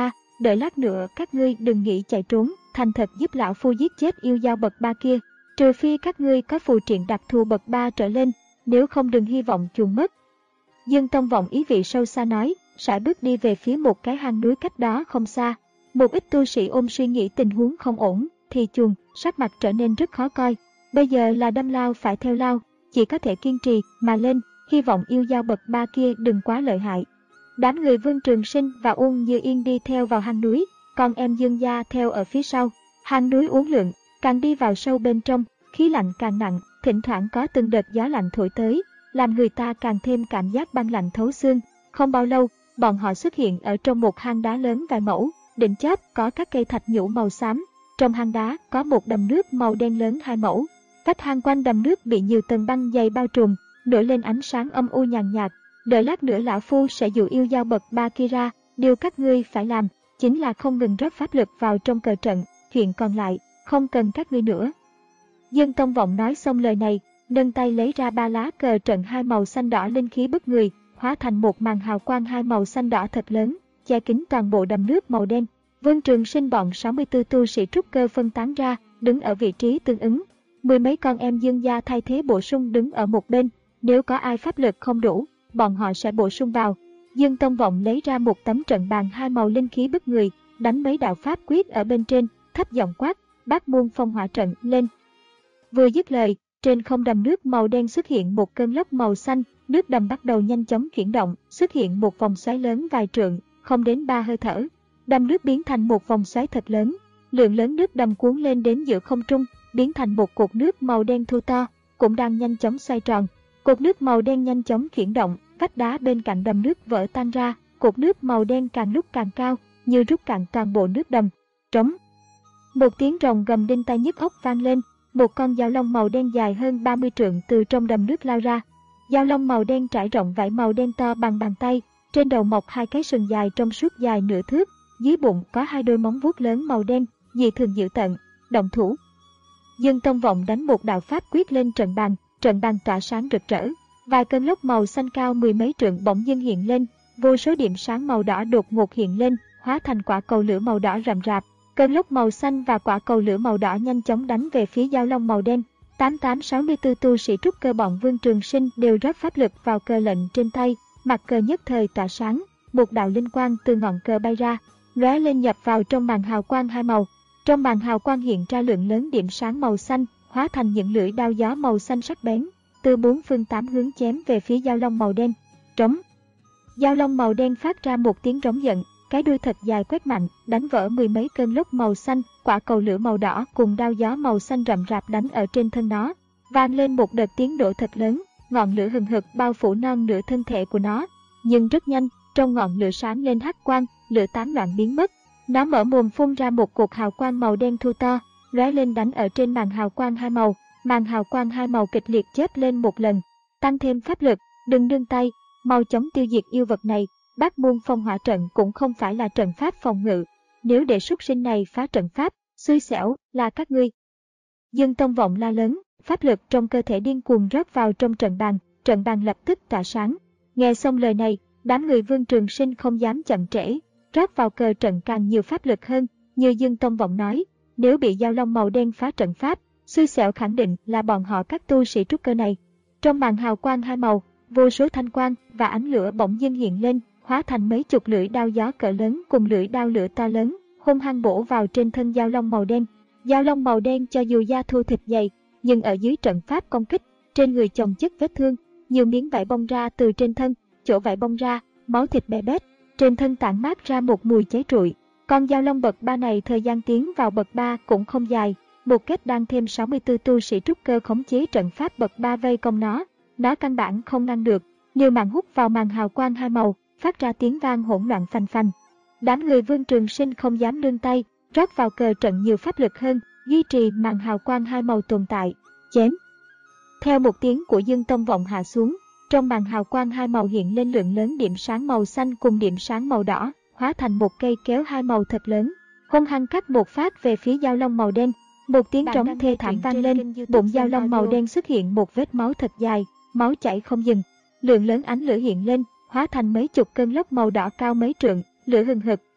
đợi lát nữa các ngươi đừng nghĩ chạy trốn, thành thật giúp lão phu giết chết yêu dao bậc ba kia. Trừ phi các ngươi có phù triện đặc thù bậc ba trở lên, nếu không đừng hy vọng chuồn mất. Dương Tông Vọng ý vị sâu xa nói, sải bước đi về phía một cái hang núi cách đó không xa. Một ít tu sĩ ôm suy nghĩ tình huống không ổn, thì chuồn, sắc mặt trở nên rất khó coi. Bây giờ là đâm lao phải theo lao, chỉ có thể kiên trì mà lên, hy vọng yêu dao bậc ba kia đừng quá lợi hại. Đám người Vương Trường Sinh và Uông Như Yên đi theo vào hang núi, còn em Dương Gia theo ở phía sau. Hang núi uốn lượn, càng đi vào sâu bên trong, khí lạnh càng nặng, thỉnh thoảng có từng đợt gió lạnh thổi tới, làm người ta càng thêm cảm giác băng lạnh thấu xương. Không bao lâu, bọn họ xuất hiện ở trong một hang đá lớn vài mẫu, đỉnh chóp có các cây thạch nhũ màu xám. Trong hang đá có một đầm nước màu đen lớn hai mẫu. Vách hang quanh đầm nước bị nhiều tầng băng dày bao trùm, nổi lên ánh sáng âm u nhàn nhạt. Đợi lát nữa lão phu sẽ dụ yêu dao bậc ba kia ra, điều các ngươi phải làm chính là không ngừng rót pháp lực vào trong cờ trận, chuyện còn lại không cần các ngươi nữa. Dương Tông Vọng nói xong lời này, nâng tay lấy ra ba lá cờ trận hai màu xanh đỏ linh khí bức người, hóa thành một màn hào quang hai màu xanh đỏ thật lớn, che kín toàn bộ đầm nước màu đen. Vương Trường Sinh bọn sáu mươi tư tu sĩ trúc cơ phân tán ra, đứng ở vị trí tương ứng. Mười mấy con em Dương gia thay thế bổ sung đứng ở một bên, nếu có ai pháp lực không đủ, bọn họ sẽ bổ sung vào. Dương Tông Vọng lấy ra một tấm trận bàn hai màu linh khí bức người, đánh mấy đạo pháp quyết ở bên trên, thấp giọng quát, Bát Muôn Phong Hỏa Trận lên. Vừa dứt lời, trên không đầm nước màu đen xuất hiện một cơn lốc màu xanh, nước đầm bắt đầu nhanh chóng chuyển động, xuất hiện một vòng xoáy lớn vài trượng, không đến ba hơi thở. Đầm nước biến thành một vòng xoáy thật lớn, lượng lớn nước đầm cuốn lên đến giữa không trung, biến thành một cột nước màu đen thô to, cũng đang nhanh chóng xoay tròn. Cột nước màu đen nhanh chóng chuyển động, vách đá bên cạnh đầm nước vỡ tan ra, cột nước màu đen càng lúc càng cao, như rút cạn toàn bộ nước đầm. Trống. Một tiếng rồng gầm đinh tai nhức óc vang lên, một con dao long màu đen dài hơn ba mươi trượng từ trong đầm nước lao ra. Dao long màu đen trải rộng vảy màu đen to bằng bàn tay, trên đầu mọc hai cái sừng dài trong suốt dài nửa thước, dưới bụng có hai đôi móng vuốt lớn màu đen, dị thường dữ tợn. Động thủ. Dương Tông Vọng đánh một đạo pháp quyết lên trận bàn, trận bàn tỏa sáng rực rỡ. Vài cơn lốc màu xanh cao mười mấy trượng bỗng dưng hiện lên, vô số điểm sáng màu đỏ đột ngột hiện lên, hóa thành quả cầu lửa màu đỏ rậm rạp. Cơn lốc màu xanh và quả cầu lửa màu đỏ nhanh chóng đánh về phía dao long màu đen. tám tám sáu mươi tư tu sĩ trúc cơ bọn Vương Trường Sinh đều rót pháp lực vào cờ lệnh trên tay, mặt cờ nhất thời tỏa sáng, một đạo linh quang từ ngọn cờ bay ra, lóe lên nhập vào trong màn hào quang hai màu. Trong màn hào quang hiện ra lượng lớn điểm sáng màu xanh, hóa thành những lưỡi đao gió màu xanh sắc bén, từ bốn phương tám hướng chém về phía dao long màu đen. Trống. Dao long màu đen phát ra một tiếng rống giận, cái đuôi thật dài quét mạnh, đánh vỡ mười mấy cơn lốc màu xanh, quả cầu lửa màu đỏ cùng đao gió màu xanh rậm rạp đánh ở trên thân nó, vang lên một đợt tiếng nổ thật lớn, ngọn lửa hừng hực bao phủ non nửa thân thể của nó. Nhưng rất nhanh, trong ngọn lửa sáng lên hắc quang, lửa tán loạn biến mất. Nó mở mồm phun ra một cột hào quang màu đen thu to, lóe lên đánh ở trên màn hào quang hai màu. Màn hào quang hai màu kịch liệt chớp lên một lần, tăng thêm pháp lực, đừng nương tay, mau chóng tiêu diệt yêu vật này. Bát Muôn Phong Hỏa Trận cũng không phải là trận pháp phòng ngự, nếu để súc sinh này phá trận pháp, xui xẻo là các ngươi. Dương Tông Vọng la lớn, pháp lực trong cơ thể điên cuồng rót vào trong trận bàn, trận bàn lập tức tỏa sáng. Nghe xong lời này, đám người Vương Trường Sinh không dám chậm trễ, rót vào cờ trận càng nhiều pháp lực hơn. Như Dương Tông Vọng nói, nếu bị dao long màu đen phá trận pháp, xui xẻo khẳng định là bọn họ các tu sĩ trúc cơ này. Trong màn hào quang hai màu, vô số thanh quang và ánh lửa bỗng dưng hiện lên, hóa thành mấy chục lưỡi đao gió cỡ lớn cùng lưỡi đao lửa to lớn, hung hăng bổ vào trên thân dao long màu đen. Dao long màu đen cho dù da thô thịt dày, nhưng ở dưới trận pháp công kích, trên người chồng chất vết thương, nhiều miếng vải bong ra từ trên thân, chỗ vải bong ra, máu thịt bè bét, trên thân tản mát ra một mùi cháy rụi. Con dao long bậc ba này thời gian tiến vào bậc ba cũng không dài, một kết đang thêm sáu mươi tư tu sĩ trúc cơ khống chế trận pháp bậc ba vây công nó, nó căn bản không ngăn được, liều mạng hút vào màn hào quang hai màu, phát ra tiếng vang hỗn loạn phanh phanh. Đám người Vương Trường Sinh không dám nương tay, rót vào cờ trận nhiều pháp lực hơn, duy trì màn hào quang hai màu tồn tại. Chém. Theo một tiếng của Dương Tông Vọng hạ xuống, trong màn hào quang hai màu hiện lên lượng lớn điểm sáng màu xanh cùng điểm sáng màu đỏ, hóa thành một cây kéo hai màu thật lớn, hung hăng cắt một phát về phía dao long màu đen. Một tiếng trống thê thảm vang lên, bụng dao long màu đen xuất hiện một vết máu thật dài, máu chảy không dừng. Lượng lớn ánh lửa hiện lên, hóa thành mấy chục cơn lốc màu đỏ cao mấy trượng, lửa hừng hực,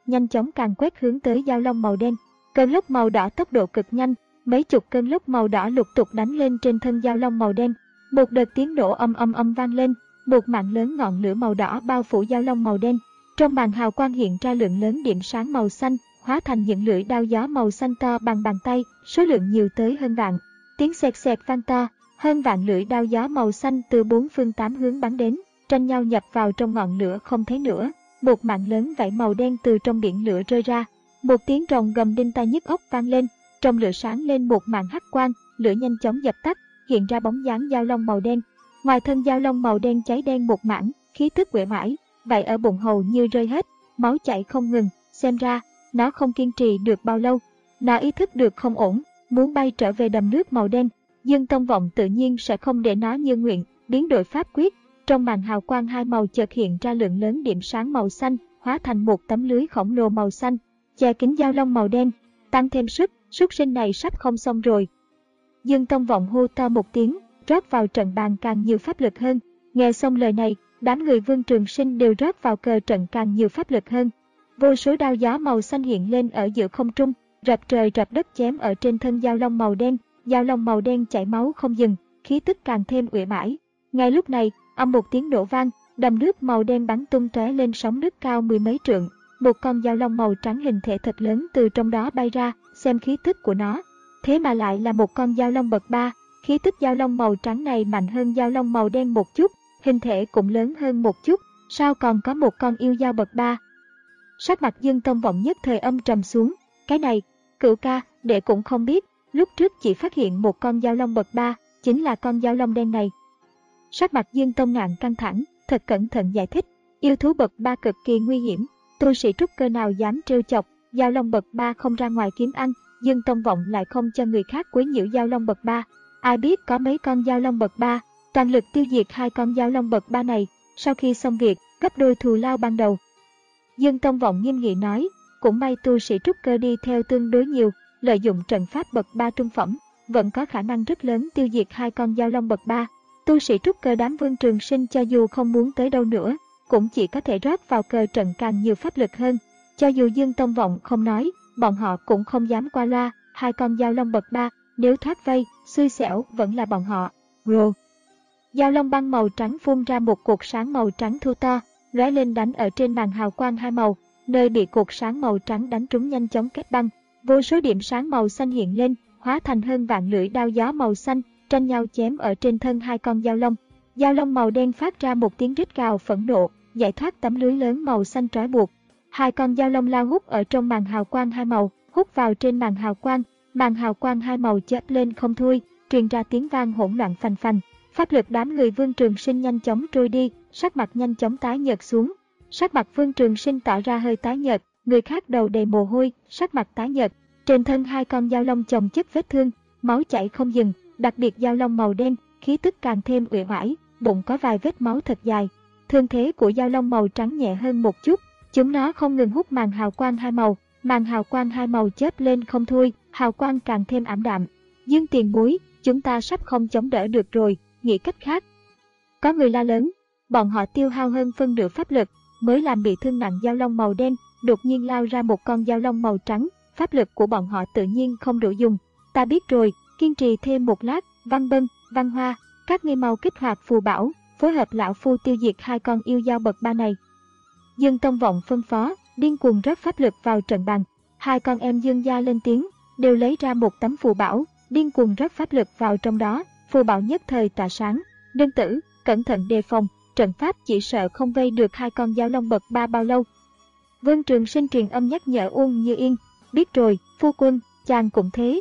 nhanh chóng càn quét hướng tới dao long màu đen. Cơn lốc màu đỏ tốc độ cực nhanh, mấy chục cơn lốc màu đỏ lục tục đánh lên trên thân dao long màu đen. Một đợt tiếng nổ âm âm âm vang lên, một mảng lớn ngọn lửa màu đỏ bao phủ dao long màu đen. Trong màn hào quang hiện ra lượng lớn điểm sáng màu xanh, hóa thành những lưỡi đao gió màu xanh to bằng bàn tay, số lượng nhiều tới hơn vạn. Tiếng xẹt xẹt vang to, hơn vạn lưỡi đao gió màu xanh từ bốn phương tám hướng bắn đến, tranh nhau nhập vào trong ngọn lửa không thấy nữa. Một mảng lớn vảy màu đen từ trong biển lửa rơi ra, một tiếng rồng gầm đinh tai nhức óc vang lên, trong lửa sáng lên một màn hắc quang, lửa nhanh chóng dập tắt, hiện ra bóng dáng dao long màu đen. Ngoài thân dao long màu đen cháy đen một mảng, khí tức uể oải, vậy ở bụng hầu như rơi hết, máu chảy không ngừng, xem ra nó không kiên trì được bao lâu. Nó ý thức được không ổn, muốn bay trở về đầm nước màu đen. Dương Tông Vọng tự nhiên sẽ không để nó như nguyện, biến đổi pháp quyết. Trong màn hào quang hai màu chợt hiện ra lượng lớn điểm sáng màu xanh, hóa thành một tấm lưới khổng lồ màu xanh, che kín dao long màu đen. Tăng thêm sức, súc sinh này sắp không xong rồi. Dương Tông Vọng hô to một tiếng, rót vào trận bàn càng nhiều pháp lực hơn. Nghe xong lời này, đám người Vương Trường Sinh đều rót vào cờ trận càng nhiều pháp lực hơn. Vô số đao gió màu xanh hiện lên ở giữa không trung, rập trời rập đất chém ở trên thân dao long màu đen. Dao long màu đen chảy máu không dừng, khí tức càng thêm uể oải. Ngay lúc này, âm một tiếng nổ vang, đầm nước màu đen bắn tung tóe lên sóng nước cao mười mấy trượng. Một con dao long màu trắng hình thể thật lớn từ trong đó bay ra, xem khí tức của nó. Thế mà lại là một con dao long bậc ba, khí tức dao long màu trắng này mạnh hơn dao long màu đen một chút, hình thể cũng lớn hơn một chút, sao còn có một con yêu dao bậc ba? Sắc mặt Dương Tông Vọng nhất thời âm trầm xuống, cái này, Cửu ca, đệ cũng không biết, lúc trước chỉ phát hiện một con dao long bậc ba, chính là con dao long đen này. Sắc mặt Dương Tông Ngạn căng thẳng, thật cẩn thận giải thích, yêu thú bậc ba cực kỳ nguy hiểm, tu sĩ trúc cơ nào dám trêu chọc, dao long bậc ba không ra ngoài kiếm ăn, Dương Tông Vọng lại không cho người khác quấy nhiễu dao long bậc ba. Ai biết có mấy con dao long bậc ba, toàn lực tiêu diệt hai con dao long bậc ba này, sau khi xong việc, gấp đôi thù lao ban đầu. Dương Tông Vọng nghiêm nghị nói, cũng may tu sĩ trúc cơ đi theo tương đối nhiều, lợi dụng trận pháp bậc ba trung phẩm, vẫn có khả năng rất lớn tiêu diệt hai con dao long bậc ba. Tu sĩ trúc cơ đám Vương Trường Sinh cho dù không muốn tới đâu nữa, cũng chỉ có thể rót vào cờ trận càng nhiều pháp lực hơn. Cho dù Dương Tông Vọng không nói, bọn họ cũng không dám qua loa, hai con dao long bậc ba, nếu thoát vây, xui xẻo vẫn là bọn họ. Rồ! Dao long băng màu trắng phun ra một cột sáng màu trắng thu to, lóe lên đánh ở trên màn hào quang hai màu, nơi bị cột sáng màu trắng đánh trúng nhanh chóng kết băng. Vô số điểm sáng màu xanh hiện lên, hóa thành hơn vạn lưỡi đao gió màu xanh, tranh nhau chém ở trên thân hai con dao long. Dao long màu đen phát ra một tiếng rít gào phẫn nộ, giải thoát tấm lưới lớn màu xanh trói buộc. Hai con dao long lao hút ở trong màn hào quang hai màu, hút vào trên màn hào quang, màn hào quang hai màu chớp lên không thôi, truyền ra tiếng vang hỗn loạn phành phành. Pháp lực đám người Vương Trường Sinh nhanh chóng trôi đi, sắc mặt nhanh chóng tái nhợt xuống. Sắc mặt Vương Trường Sinh tỏ ra hơi tái nhợt, người khác đầu đầy mồ hôi, sắc mặt tái nhợt. Trên thân hai con dao long chồng chất vết thương, máu chảy không dừng, đặc biệt dao long màu đen, khí tức càng thêm uể oải, bụng có vài vết máu thật dài. Thương thế của dao long màu trắng nhẹ hơn một chút, chúng nó không ngừng hút màn hào quang hai màu, màn hào quang hai màu chớp lên không thôi, hào quang càng thêm ảm đạm. Dương tiền bối, chúng ta sắp không chống đỡ được rồi, nghĩ cách khác. Có người la lớn, bọn họ tiêu hao hơn phân nửa pháp lực, mới làm bị thương nặng dao long màu đen, đột nhiên lao ra một con dao long màu trắng, pháp lực của bọn họ tự nhiên không đủ dùng. Ta biết rồi, kiên trì thêm một lát, Văn Bân, Văn Hoa, các ngươi mau kích hoạt phù bảo, phối hợp lão phu tiêu diệt hai con yêu dao bậc ba này. Dương Tông Vọng phân phó, điên cuồng rót pháp lực vào trận bàn. Hai con em Dương gia lên tiếng, đều lấy ra một tấm phù bảo, điên cuồng rót pháp lực vào trong đó, phù bảo nhất thời tỏa sáng. Đơn tử, cẩn thận đề phòng, trận pháp chỉ sợ không vây được hai con dao long bậc ba bao lâu. Vương Trường Sinh truyền âm nhắc nhở Uông Như Yên, biết rồi, phu quân, chàng cũng thế.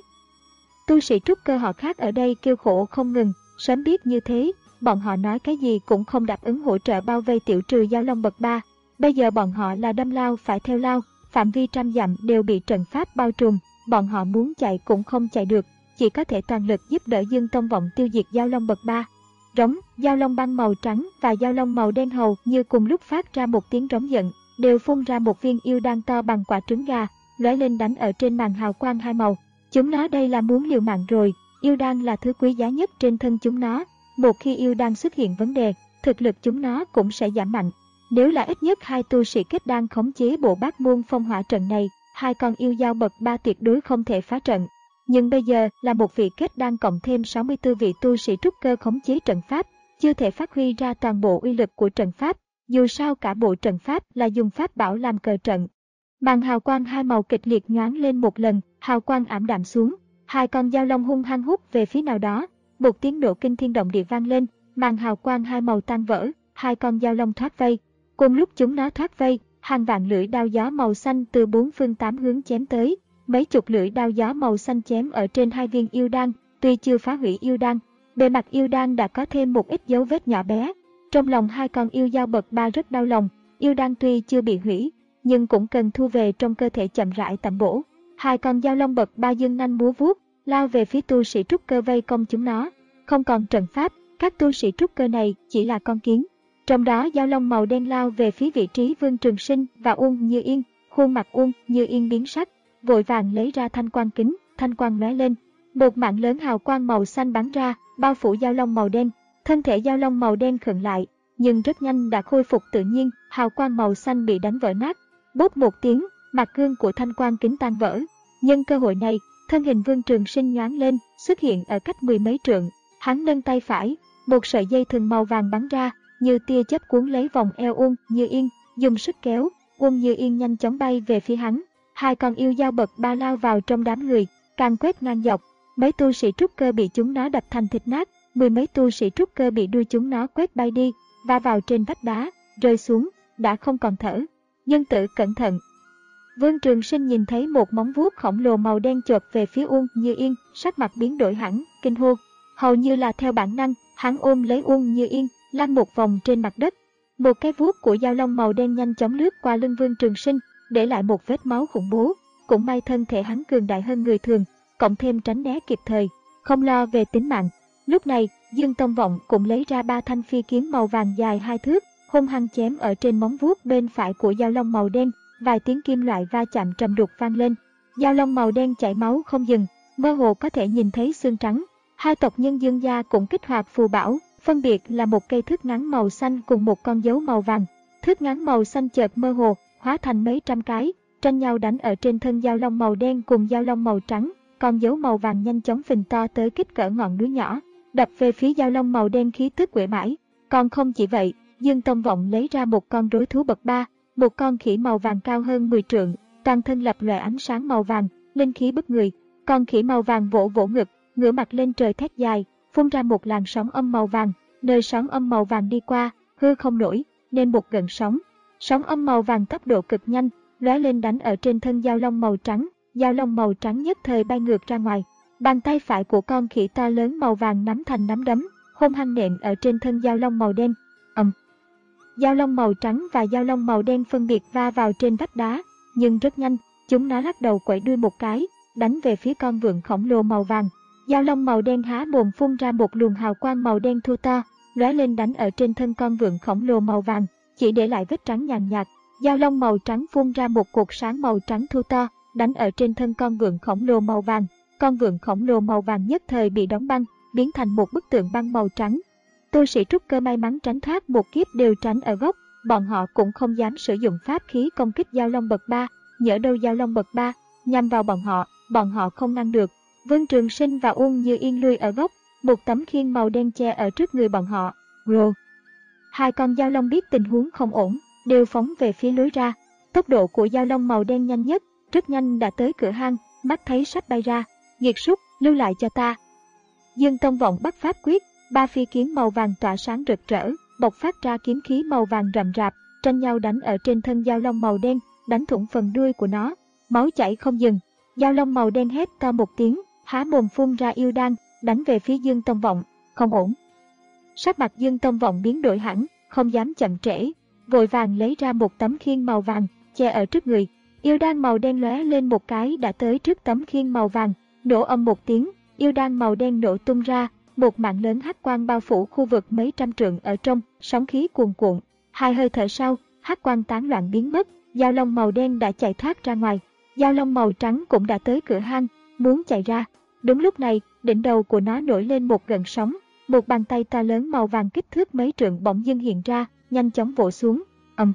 Tu sĩ trúc cơ họ khác ở đây kêu khổ không ngừng, sớm biết như thế, bọn họ nói cái gì cũng không đáp ứng hỗ trợ bao vây tiểu trừ dao long bậc ba. Bây giờ bọn họ là đâm lao phải theo lao, phạm vi trăm dặm đều bị trận pháp bao trùm, bọn họ muốn chạy cũng không chạy được, chỉ có thể toàn lực giúp đỡ Dương Tông Vọng tiêu diệt dao long bậc ba. Rống, dao long băng màu trắng và dao long màu đen hầu như cùng lúc phát ra một tiếng rống giận, đều phun ra một viên yêu đan to bằng quả trứng gà, lóe lên đánh ở trên màn hào quang hai màu. Chúng nó đây là muốn liều mạng rồi, yêu đan là thứ quý giá nhất trên thân chúng nó, một khi yêu đan xuất hiện vấn đề, thực lực chúng nó cũng sẽ giảm mạnh. Nếu là ít nhất hai tu sĩ kết đan khống chế bộ bát môn phong hỏa trận này, hai con yêu dao bậc ba tuyệt đối không thể phá trận. Nhưng bây giờ là một vị kết đan cộng thêm sáu mươi tư vị tu sĩ trúc cơ khống chế trận pháp, chưa thể phát huy ra toàn bộ uy lực của trận pháp, dù sao cả bộ trận pháp là dùng pháp bảo làm cờ trận. Màn hào quang hai màu kịch liệt nhoáng lên một lần, hào quang ảm đạm xuống, hai con dao long hung hăng hút về phía nào đó, một tiếng nổ kinh thiên động địa vang lên, màn hào quang hai màu tan vỡ, hai con dao long thoát vây. Cùng lúc chúng nó thoát vây, hàng vạn lưỡi đao gió màu xanh từ bốn phương tám hướng chém tới, mấy chục lưỡi đao gió màu xanh chém ở trên hai viên yêu đan, tuy chưa phá hủy yêu đan, bề mặt yêu đan đã có thêm một ít dấu vết nhỏ bé. Trong lòng hai con yêu dao bậc ba rất đau lòng, yêu đan tuy chưa bị hủy, nhưng cũng cần thu về trong cơ thể chậm rãi tẩm bổ. Hai con dao long bậc ba dương nanh múa vuốt, lao về phía tu sĩ trúc cơ vây công chúng nó. Không còn trận pháp, các tu sĩ trúc cơ này chỉ là con kiến. Trong đó dao long màu đen lao về phía vị trí Vương Trường Sinh và Uông Như Yên, khuôn mặt Uông Như Yên biến sắc, vội vàng lấy ra thanh quang kính, thanh quang lóe lên, một mảng lớn hào quang màu xanh bắn ra, bao phủ dao long màu đen. Thân thể dao long màu đen khựng lại, nhưng rất nhanh đã khôi phục tự nhiên, hào quang màu xanh bị đánh vỡ nát. Bốp một tiếng, mặt gương của thanh quang kính tan vỡ. Nhân cơ hội này, thân hình Vương Trường Sinh nhoáng lên, xuất hiện ở cách mười mấy trượng. Hắn nâng tay phải, một sợi dây thừng màu vàng bắn ra, như tia chớp cuốn lấy vòng eo Uông Như Yên, dùng sức kéo, Uông Như Yên nhanh chóng bay về phía hắn. Hai con yêu dao bậc ba lao vào trong đám người, càng quét ngang dọc. Mấy tu sĩ trúc cơ bị chúng nó đập thành thịt nát, mười mấy tu sĩ trúc cơ bị đuôi chúng nó quét bay đi, va vào trên vách đá, rơi xuống, đã không còn thở. Nhân tử cẩn thận. Vương Trường Sinh nhìn thấy một móng vuốt khổng lồ màu đen chộp về phía Uông Như Yên, sắc mặt biến đổi hẳn, kinh hô. Hầu như là theo bản năng, hắn ôm lấy Uông Như Yên, lăn một vòng trên mặt đất. Một cái vuốt của dao long màu đen nhanh chóng lướt qua lưng Vương Trường Sinh, để lại một vết máu khủng bố. Cũng may thân thể hắn cường đại hơn người thường, cộng thêm tránh né kịp thời, không lo về tính mạng. Lúc này, Dương Tông Vọng cũng lấy ra ba thanh phi kiếm màu vàng dài hai thước, hung hăng chém ở trên móng vuốt bên phải của dao long màu đen, vài tiếng kim loại va chạm trầm đục vang lên. Dao long màu đen chảy máu không dừng, mơ hồ có thể nhìn thấy xương trắng. Hai tộc nhân Dương gia cũng kích hoạt phù bảo, phân biệt là một cây thước ngắn màu xanh cùng một con dấu màu vàng. Thước ngắn màu xanh chợt mơ hồ, hóa thành mấy trăm cái, tranh nhau đánh ở trên thân dao long màu đen cùng dao long màu trắng. Con dấu màu vàng nhanh chóng phình to tới kích cỡ ngọn núi nhỏ, đập về phía dao long màu đen khí tức quể mãi. Còn không chỉ vậy, Dương Tông Vọng lấy ra một con rối thú bậc ba, một con khỉ màu vàng cao hơn mười trượng, toàn thân lập lòe ánh sáng màu vàng, linh khí bức người. Con khỉ màu vàng vỗ vỗ ngực, ngửa mặt lên trời thét dài, phun ra một làn sóng âm màu vàng, nơi sóng âm màu vàng đi qua, hư không nổi, nên một gợn sóng. Sóng âm màu vàng tốc độ cực nhanh, lóe lên đánh ở trên thân dao long màu trắng, dao long màu trắng nhất thời bay ngược ra ngoài. Bàn tay phải của con khỉ to lớn màu vàng nắm thành nắm đấm, hung hăng nện ở trên thân dao long màu đen. Ầm. Dao long màu trắng và dao long màu đen phân biệt va vào trên vách đá, nhưng rất nhanh, chúng nó lắc đầu quẩy đuôi một cái, đánh về phía con vượn khổng lồ màu vàng. Dao long màu đen há mồm phun ra một luồng hào quang màu đen thô to, lóe lên đánh ở trên thân con vượn khổng lồ màu vàng, chỉ để lại vết trắng nhàn nhạt. Dao long màu trắng phun ra một cột sáng màu trắng thô to, đánh ở trên thân con vượn khổng lồ màu vàng. Con vượn khổng lồ màu vàng nhất thời bị đóng băng, biến thành một bức tượng băng màu trắng. Tu sĩ trúc cơ may mắn tránh thoát một kiếp đều tránh ở gốc, bọn họ cũng không dám sử dụng pháp khí công kích dao long bậc ba, nhỡ đâu dao long bậc ba nhằm vào bọn họ, bọn họ không ngăn được. Vương Trường Sinh và Uông Như Yên lui ở góc, một tấm khiên màu đen che ở trước người bọn họ. Rồ! Hai con dao long biết tình huống không ổn, đều phóng về phía lối ra. Tốc độ của dao long màu đen nhanh nhất, rất nhanh đã tới cửa hang, mắt thấy sắp bay ra. Nghiệt súc, lưu lại cho ta. Dương Tông Vọng bắt pháp quyết, ba phi kiếm màu vàng tỏa sáng rực rỡ, bộc phát ra kiếm khí màu vàng rậm rạp, tranh nhau đánh ở trên thân dao long màu đen, đánh thủng phần đuôi của nó, máu chảy không dừng. Dao long màu đen hét to một tiếng, há mồm phun ra yêu đan, đánh về phía Dương Tông Vọng. Không ổn. Sắc mặt Dương Tông Vọng biến đổi hẳn, không dám chậm trễ, vội vàng lấy ra một tấm khiên màu vàng, che ở trước người. Yêu đan màu đen lóe lên một cái đã tới trước tấm khiên màu vàng, nổ âm một tiếng, yêu đan màu đen nổ tung ra, một mảng lớn hắc quang bao phủ khu vực mấy trăm trượng ở trong, sóng khí cuồn cuộn. Hai hơi thở sau, hắc quang tán loạn biến mất, dao long màu đen đã chạy thoát ra ngoài. Dao long màu trắng cũng đã tới cửa hang, muốn chạy ra. Đúng lúc này, đỉnh đầu của nó nổi lên một gợn sóng, một bàn tay to lớn màu vàng kích thước mấy trượng bỗng dưng hiện ra, nhanh chóng vỗ xuống. ầm.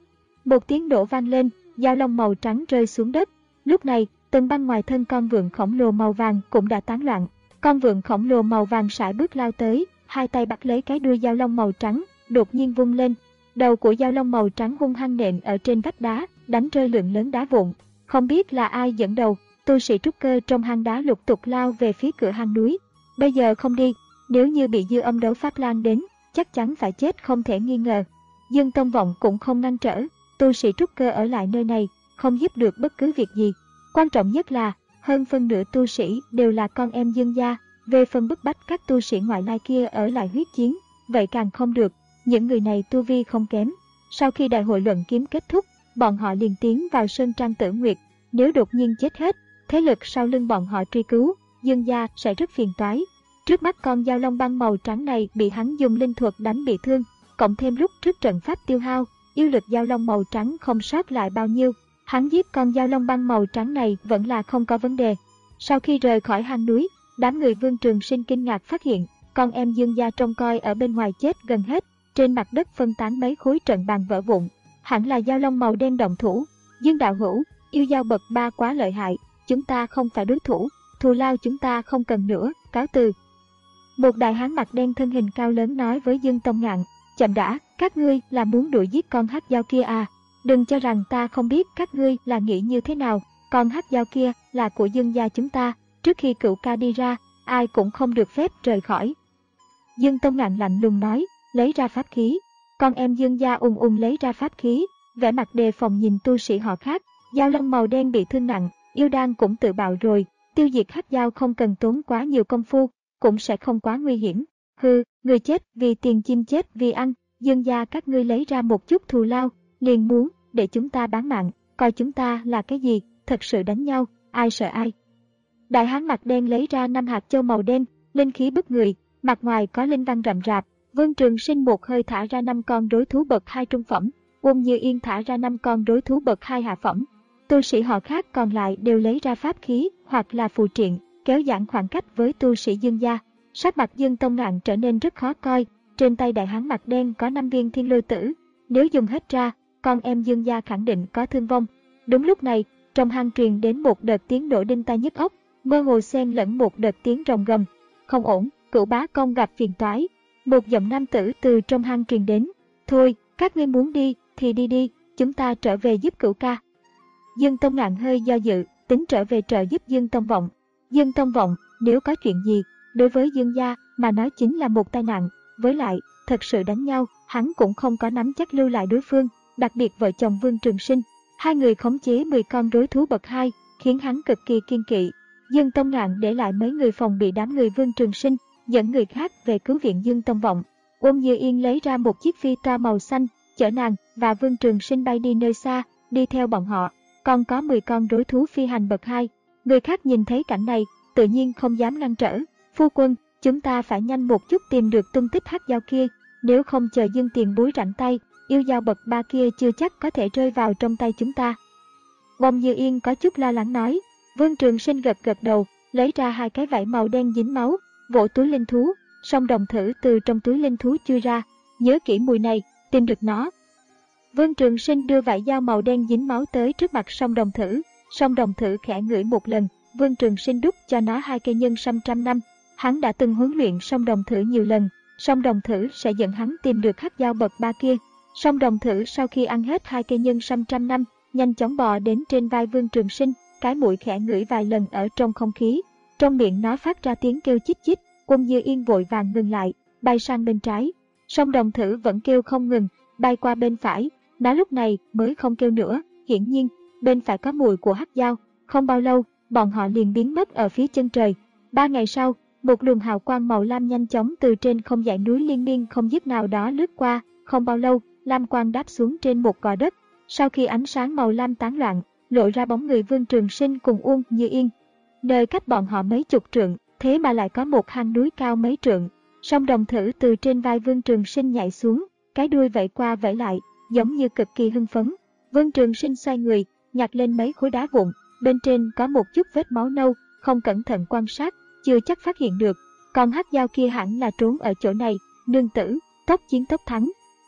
Một tiếng nổ vang lên, dao long màu trắng rơi xuống đất. Lúc này, tầng băng ngoài thân con vượn khổng lồ màu vàng cũng đã tán loạn. Con vượn khổng lồ màu vàng sải bước lao tới, hai tay bắt lấy cái đuôi dao long màu trắng, đột nhiên vung lên. Đầu của dao long màu trắng hung hăng nện ở trên vách đá, đánh rơi lượng lớn đá vụn. Không biết là ai dẫn đầu, tu sĩ trúc cơ trong hang đá lục tục lao về phía cửa hang núi. Bây giờ không đi, nếu như bị dư âm đấu pháp lan đến, chắc chắn phải chết không thể nghi ngờ. Dương Tông Vọng cũng không ngăn trở, tu sĩ trúc cơ ở lại nơi này, không giúp được bất cứ việc gì. Quan trọng nhất là, hơn phân nửa tu sĩ đều là con em Dương gia, về phần bức bách các tu sĩ ngoại lai kia ở lại huyết chiến, vậy càng không được, những người này tu vi không kém. Sau khi đại hội luận kiếm kết thúc, bọn họ liền tiến vào Sơn Trang Tử Nguyệt, nếu đột nhiên chết hết, thế lực sau lưng bọn họ truy cứu, Dương gia sẽ rất phiền toái. Trước mắt con dao long băng màu trắng này bị hắn dùng linh thuật đánh bị thương, cộng thêm lúc trước trận pháp tiêu hao, yêu lực dao long màu trắng không sót lại bao nhiêu. Hắn giết con dao long băng màu trắng này vẫn là không có vấn đề. Sau khi rời khỏi hang núi, đám người Vương Trường Sinh kinh ngạc phát hiện, con em Dương gia trông coi ở bên ngoài chết gần hết, trên mặt đất phân tán mấy khối trận bàn vỡ vụn. Hẳn là dao long màu đen động thủ. Dương đạo hữu, yêu dao bậc ba quá lợi hại, chúng ta không phải đối thủ, thù lao chúng ta không cần nữa, cáo từ. Một đại hán mặt đen thân hình cao lớn nói với Dương Tông Ngạn, chậm đã, các ngươi là muốn đuổi giết con hắc dao kia à? Đừng cho rằng ta không biết các ngươi là nghĩ như thế nào, con hắc dao kia là của Dương gia chúng ta, trước khi cửu ca đi ra, ai cũng không được phép rời khỏi. Dương Tông Ngạn lạnh lùng nói, lấy ra pháp khí. Con em Dương gia ung ung lấy ra pháp khí, vẻ mặt đề phòng nhìn tu sĩ họ khác. Dao long màu đen bị thương nặng, yêu đan cũng tự bạo rồi, tiêu diệt hắc dao không cần tốn quá nhiều công phu, cũng sẽ không quá nguy hiểm. Hừ, người chết vì tiền, chim chết vì ăn, Dương gia các ngươi lấy ra một chút thù lao, liền muốn để chúng ta bán mạng, coi chúng ta là cái gì, thật sự đánh nhau, ai sợ ai. Đại hán mặt đen lấy ra năm hạt châu màu đen, linh khí bức người, mặt ngoài có linh văn rậm rạp. Vương Trường Sinh một hơi thả ra năm con đối thú bậc hai trung phẩm, Uông Như Yên thả ra năm con đối thú bậc hai hạ phẩm. Tu sĩ họ khác còn lại đều lấy ra pháp khí hoặc là phù triện, kéo giãn khoảng cách với tu sĩ Dương gia. Sắc mặt Dương Tông Ngạn trở nên rất khó coi, trên tay đại hán mặt đen có năm viên thiên lôi tử, nếu dùng hết ra, con em Dương gia khẳng định có thương vong. Đúng lúc này, trong hang truyền đến một đợt tiếng nổ đinh tai nhức óc, mơ hồ xen lẫn một đợt tiếng rồng gầm. Không ổn, Cửu bá công gặp phiền toái. Một giọng nam tử từ trong hang truyền đến. Thôi, các ngươi muốn đi thì đi đi, chúng ta trở về giúp Cửu ca. Dương Tông Ngạn hơi do dự, tính trở về trợ giúp Dương Tông Vọng. Dương Tông Vọng, nếu có chuyện gì, đối với Dương gia mà nói chính là một tai nạn. Với lại, thật sự đánh nhau, hắn cũng không có nắm chắc lưu lại đối phương, đặc biệt vợ chồng Vương Trường Sinh. Hai người khống chế mười con đối thú bậc hai, khiến hắn cực kỳ kiên kỵ. Dương Tông Ngạn để lại mấy người phòng bị đám người Vương Trường Sinh, dẫn người khác về cứu viện Dương Tông Vọng. Uông Như Yên lấy ra một chiếc phi toa màu xanh, chở nàng và Vương Trường Sinh bay đi nơi xa, đi theo bọn họ. Còn có mười con đối thú phi hành bậc hai. Người khác nhìn thấy cảnh này, tự nhiên không dám ngăn trở. Phu quân, chúng ta phải nhanh một chút tìm được tung tích hắc dao kia, nếu không chờ Dương tiền bối rảnh tay, yêu dao bậc ba kia chưa chắc có thể rơi vào trong tay chúng ta. Uông Như Yên có chút lo lắng nói. Vương Trường Sinh gật gật đầu, lấy ra hai cái vải màu đen dính máu, vỗ túi linh thú, song đồng thử từ trong túi linh thú chui ra, nhớ kỹ mùi này, tìm được nó. Vương Trường Sinh đưa vải dao màu đen dính máu tới trước mặt song đồng thử, song đồng thử khẽ ngửi một lần, Vương Trường Sinh đút cho nó hai cây nhân sâm trăm năm. Hắn đã từng huấn luyện song đồng thử nhiều lần, song đồng thử sẽ dẫn hắn tìm được hắc dao bậc ba kia. Song đồng thử sau khi ăn hết hai cây nhân sâm trăm năm, nhanh chóng bò đến trên vai Vương Trường Sinh, cái mũi khẽ ngửi vài lần ở trong không khí, trong miệng nó phát ra tiếng kêu chích chích. Uông Như Yên vội vàng ngừng lại, bay sang bên trái. Song đồng thử vẫn kêu không ngừng, bay qua bên phải, nó lúc này mới không kêu nữa. Hiển nhiên, bên phải có mùi của hắc dao. Không bao lâu, bọn họ liền biến mất ở phía chân trời. Ba ngày sau, một luồng hào quang màu lam nhanh chóng từ trên không dãy núi liên miên không dứt nào đó lướt qua. Không bao lâu, lam quang đáp xuống trên một gò đất. Sau khi ánh sáng màu lam tán loạn, lộ ra bóng người Vương Trường Sinh cùng Uông Như Yên. Nơi cách bọn họ mấy chục trượng, thế mà lại có một hang núi cao mấy trượng. Song đồng thử từ trên vai Vương Trường Sinh nhảy xuống, cái đuôi vẫy qua vẫy lại, giống như cực kỳ hưng phấn. Vương Trường Sinh xoay người, nhặt lên mấy khối đá vụn, bên trên có một chút vết máu nâu, không cẩn thận quan sát, chưa chắc phát hiện được. Còn hắc dao kia hẳn là trốn ở chỗ này, nương tử, tốc chiến tốc thắng.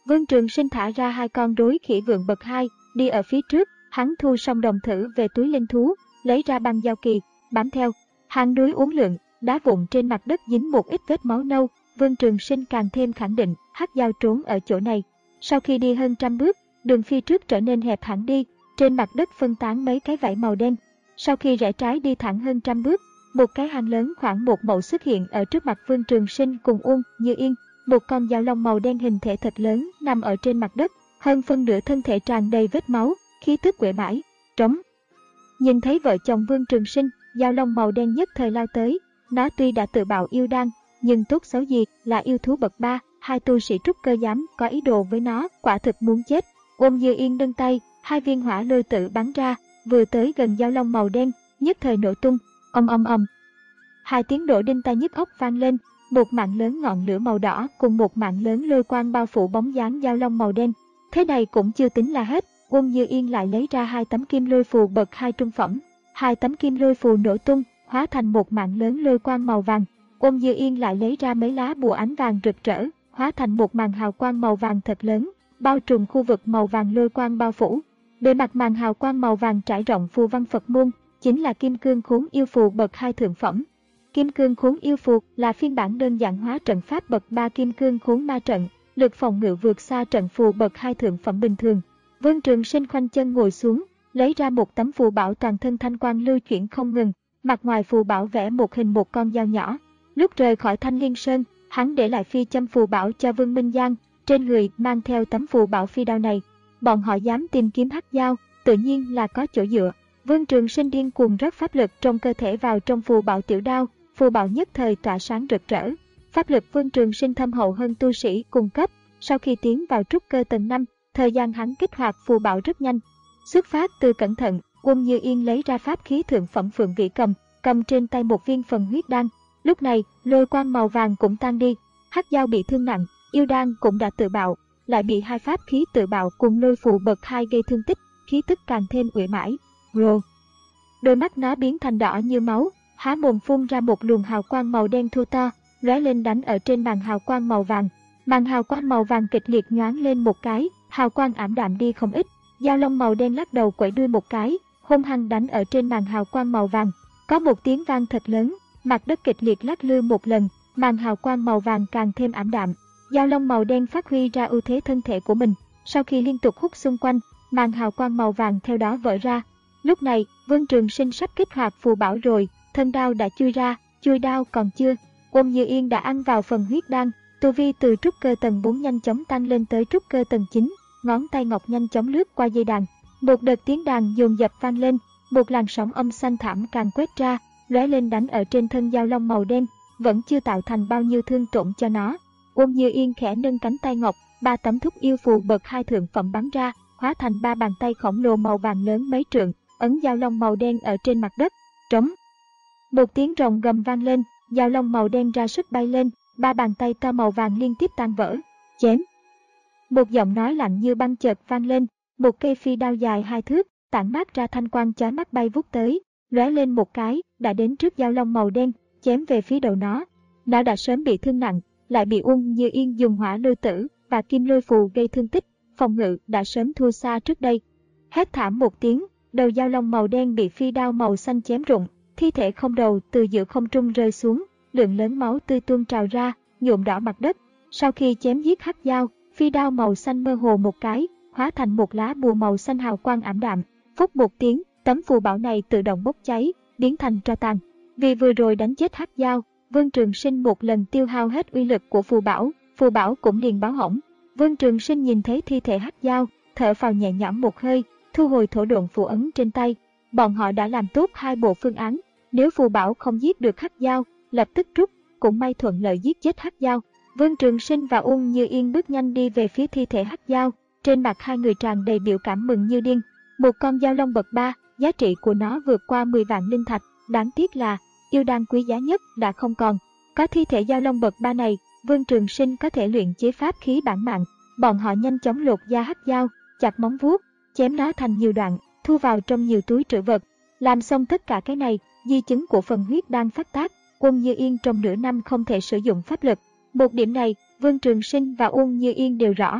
Vương Trường Sinh thả ra hai con rối khỉ vượn bậc hai, đi ở phía trước, hắn thu xong đồng thử về túi linh thú, lấy ra băng giao kỳ, bám theo. Hang núi uốn lượn, đá vụn trên mặt đất dính một ít vết máu nâu, Vương Trường Sinh càng thêm khẳng định, hắc giao trốn ở chỗ này. Sau khi đi hơn trăm bước, đường phía trước trở nên hẹp hẳn đi, trên mặt đất phân tán mấy cái vảy màu đen. Sau khi rẽ trái đi thẳng hơn trăm bước, một cái hang lớn khoảng một mẫu xuất hiện ở trước mặt Vương Trường Sinh cùng Uông Như Yên. Một con dao long màu đen hình thể thật lớn nằm ở trên mặt đất, hơn phân nửa thân thể tràn đầy vết máu, khí tức uể oải, trống. Nhìn thấy vợ chồng Vương Trường Sinh, dao long màu đen nhất thời lao tới. Nó tuy đã tự bạo yêu đan, nhưng tốt xấu gì là yêu thú bậc ba, hai tu sĩ trúc cơ dám có ý đồ với nó, quả thực muốn chết. Uông Như Yên nâng tay, hai viên hỏa lôi tự bắn ra, vừa tới gần dao long màu đen, nhất thời nổ tung, ầm ầm ầm. Hai tiếng nổ đinh tai nhức óc vang lên, một mảng lớn ngọn lửa màu đỏ cùng một mảng lớn lôi quang bao phủ bóng dáng dao long màu đen. Thế này cũng chưa tính là hết, Uông Như Yên lại lấy ra hai tấm kim lôi phù bậc hai trung phẩm. Hai tấm kim lôi phù nổ tung, hóa thành một mảng lớn lôi quang màu vàng. Uông Như Yên lại lấy ra mấy lá bùa ánh vàng rực rỡ, hóa thành một màn hào quang màu vàng thật lớn, bao trùm khu vực màu vàng lôi quang bao phủ. Bề mặt màn hào quang màu vàng trải rộng phù văn Phật môn, chính là kim cương khốn yêu phù bậc hai thượng phẩm. Kim cương khốn yêu phù là phiên bản đơn giản hóa trận pháp bậc ba kim cương khốn ma trận, lực phòng ngự vượt xa trận phù bậc hai thượng phẩm bình thường. Vương Trường Sinh khoanh chân ngồi xuống, lấy ra một tấm phù bảo toàn thân thanh quang lưu chuyển không ngừng, mặt ngoài phù bảo vẽ một hình một con dao nhỏ. Lúc rời khỏi Thanh Liên Sơn, hắn để lại phi châm phù bảo cho Vương Minh Giang, trên người mang theo tấm phù bảo phi đao này. Bọn họ dám tìm kiếm hắc giao, tự nhiên là có chỗ dựa. Vương Trường Sinh điên cuồng rót pháp lực trong cơ thể vào trong phù bảo tiểu đao, phù bảo nhất thời tỏa sáng rực rỡ. Pháp lực Vương Trường Sinh thâm hậu hơn tu sĩ cùng cấp, sau khi tiến vào trúc cơ tầng năm, thời gian hắn kích hoạt phù bảo rất nhanh. Xuất phát từ cẩn thận, Uông Như Yên lấy ra pháp khí thượng phẩm Phượng Vĩ cầm, cầm trên tay một viên phần huyết đan. Lúc này, lôi quang màu vàng cũng tan đi, hắc giao bị thương nặng, yêu đan cũng đã tự bạo, lại bị hai pháp khí tự bạo cùng lôi phù bậc hai gây thương tích, khí tức càng thêm uể oải. Rồ! Đôi mắt nó biến thành đỏ như máu, há mồm phun ra một luồng hào quang màu đen thô to, lóe lên đánh ở trên màn hào quang màu vàng. Màn hào quang màu vàng kịch liệt nhoáng lên một cái, hào quang ảm đạm đi không ít. Dao long màu đen lắc đầu quẩy đuôi một cái, hung hăng đánh ở trên màn hào quang màu vàng. Có một tiếng vang thật lớn, mặt đất kịch liệt lắc lư một lần, màn hào quang màu vàng càng thêm ảm đạm. Dao long màu đen phát huy ra ưu thế thân thể của mình, sau khi liên tục hút xung quanh, màn hào quang màu vàng theo đó vỡ ra. Lúc này, Vương Trường Sinh sắp kích hoạt phù bảo rồi, thân đao đã chui ra, chui đao còn chưa. Uông Như Yên đã ăn vào phần huyết đan, tu vi từ trúc cơ tầng bốn nhanh chóng tăng lên tới trúc cơ tầng chín, ngón tay ngọc nhanh chóng lướt qua dây đàn. Một đợt tiếng đàn dồn dập vang lên, một làn sóng âm xanh thảm càng quét ra, lóe lên đánh ở trên thân dao long màu đen, vẫn chưa tạo thành bao nhiêu thương tổn cho nó. Uông Như Yên khẽ nâng cánh tay ngọc, ba tấm thúc yêu phù bậc hai thượng phẩm bắn ra, hóa thành ba bàn tay khổng lồ màu vàng lớn mấy trượng, ấn dao long màu đen ở trên mặt đất. Trống! Một tiếng rồng gầm vang lên, dao long màu đen ra sức bay lên, ba bàn tay to màu vàng liên tiếp tan vỡ. Chém! Một giọng nói lạnh như băng chợt vang lên, một cây phi đao dài hai thước, tản mát ra thanh quang chói mắt bay vút tới, lóe lên một cái, đã đến trước dao long màu đen, chém về phía đầu nó. Nó đã sớm bị thương nặng, lại bị Uông Như Yên dùng hỏa lôi tử và kim lôi phù gây thương tích, phòng ngự đã sớm thua xa trước đây. Hét thảm một tiếng, đầu dao long màu đen bị phi đao màu xanh chém rụng, thi thể không đầu từ giữa không trung rơi xuống, lượng lớn máu tươi tuôn trào ra, nhuộm đỏ mặt đất. Sau khi chém giết hắc dao, phi đao màu xanh mơ hồ một cái, hóa thành một lá bùa màu xanh hào quang ảm đạm. Phốc một tiếng, tấm phù bảo này tự động bốc cháy, biến thành tro tàn. Vì vừa rồi đánh chết hắc dao, Vương Trường Sinh một lần tiêu hao hết uy lực của phù bảo, phù bảo cũng liền báo hỏng. Vương Trường Sinh nhìn thấy thi thể hắc dao, thở phào nhẹ nhõm một hơi, thu hồi thổ độn phù ấn trên tay. Bọn họ đã làm tốt hai bộ phương án, nếu phù bảo không giết được hắc dao, lập tức rút, cũng may thuận lợi giết chết hắc dao. Vương Trường Sinh và Uông Như Yên bước nhanh đi về phía thi thể hắc dao, trên mặt hai người tràn đầy biểu cảm mừng như điên. Một con dao long bậc ba, giá trị của nó vượt qua mười vạn linh thạch, đáng tiếc là yêu đan quý giá nhất đã không còn. Có thi thể dao long bậc ba này, Vương Trường Sinh có thể luyện chế pháp khí bản mạng. Bọn họ nhanh chóng lột da hắc dao, chặt móng vuốt, chém nó thành nhiều đoạn, thu vào trong nhiều túi trữ vật. Làm xong tất cả cái này, di chứng của phần huyết đan phát tác, Uông Như Yên trong nửa năm không thể sử dụng pháp lực. Một điểm này, Vương Trường Sinh và Uông Như Yên đều rõ.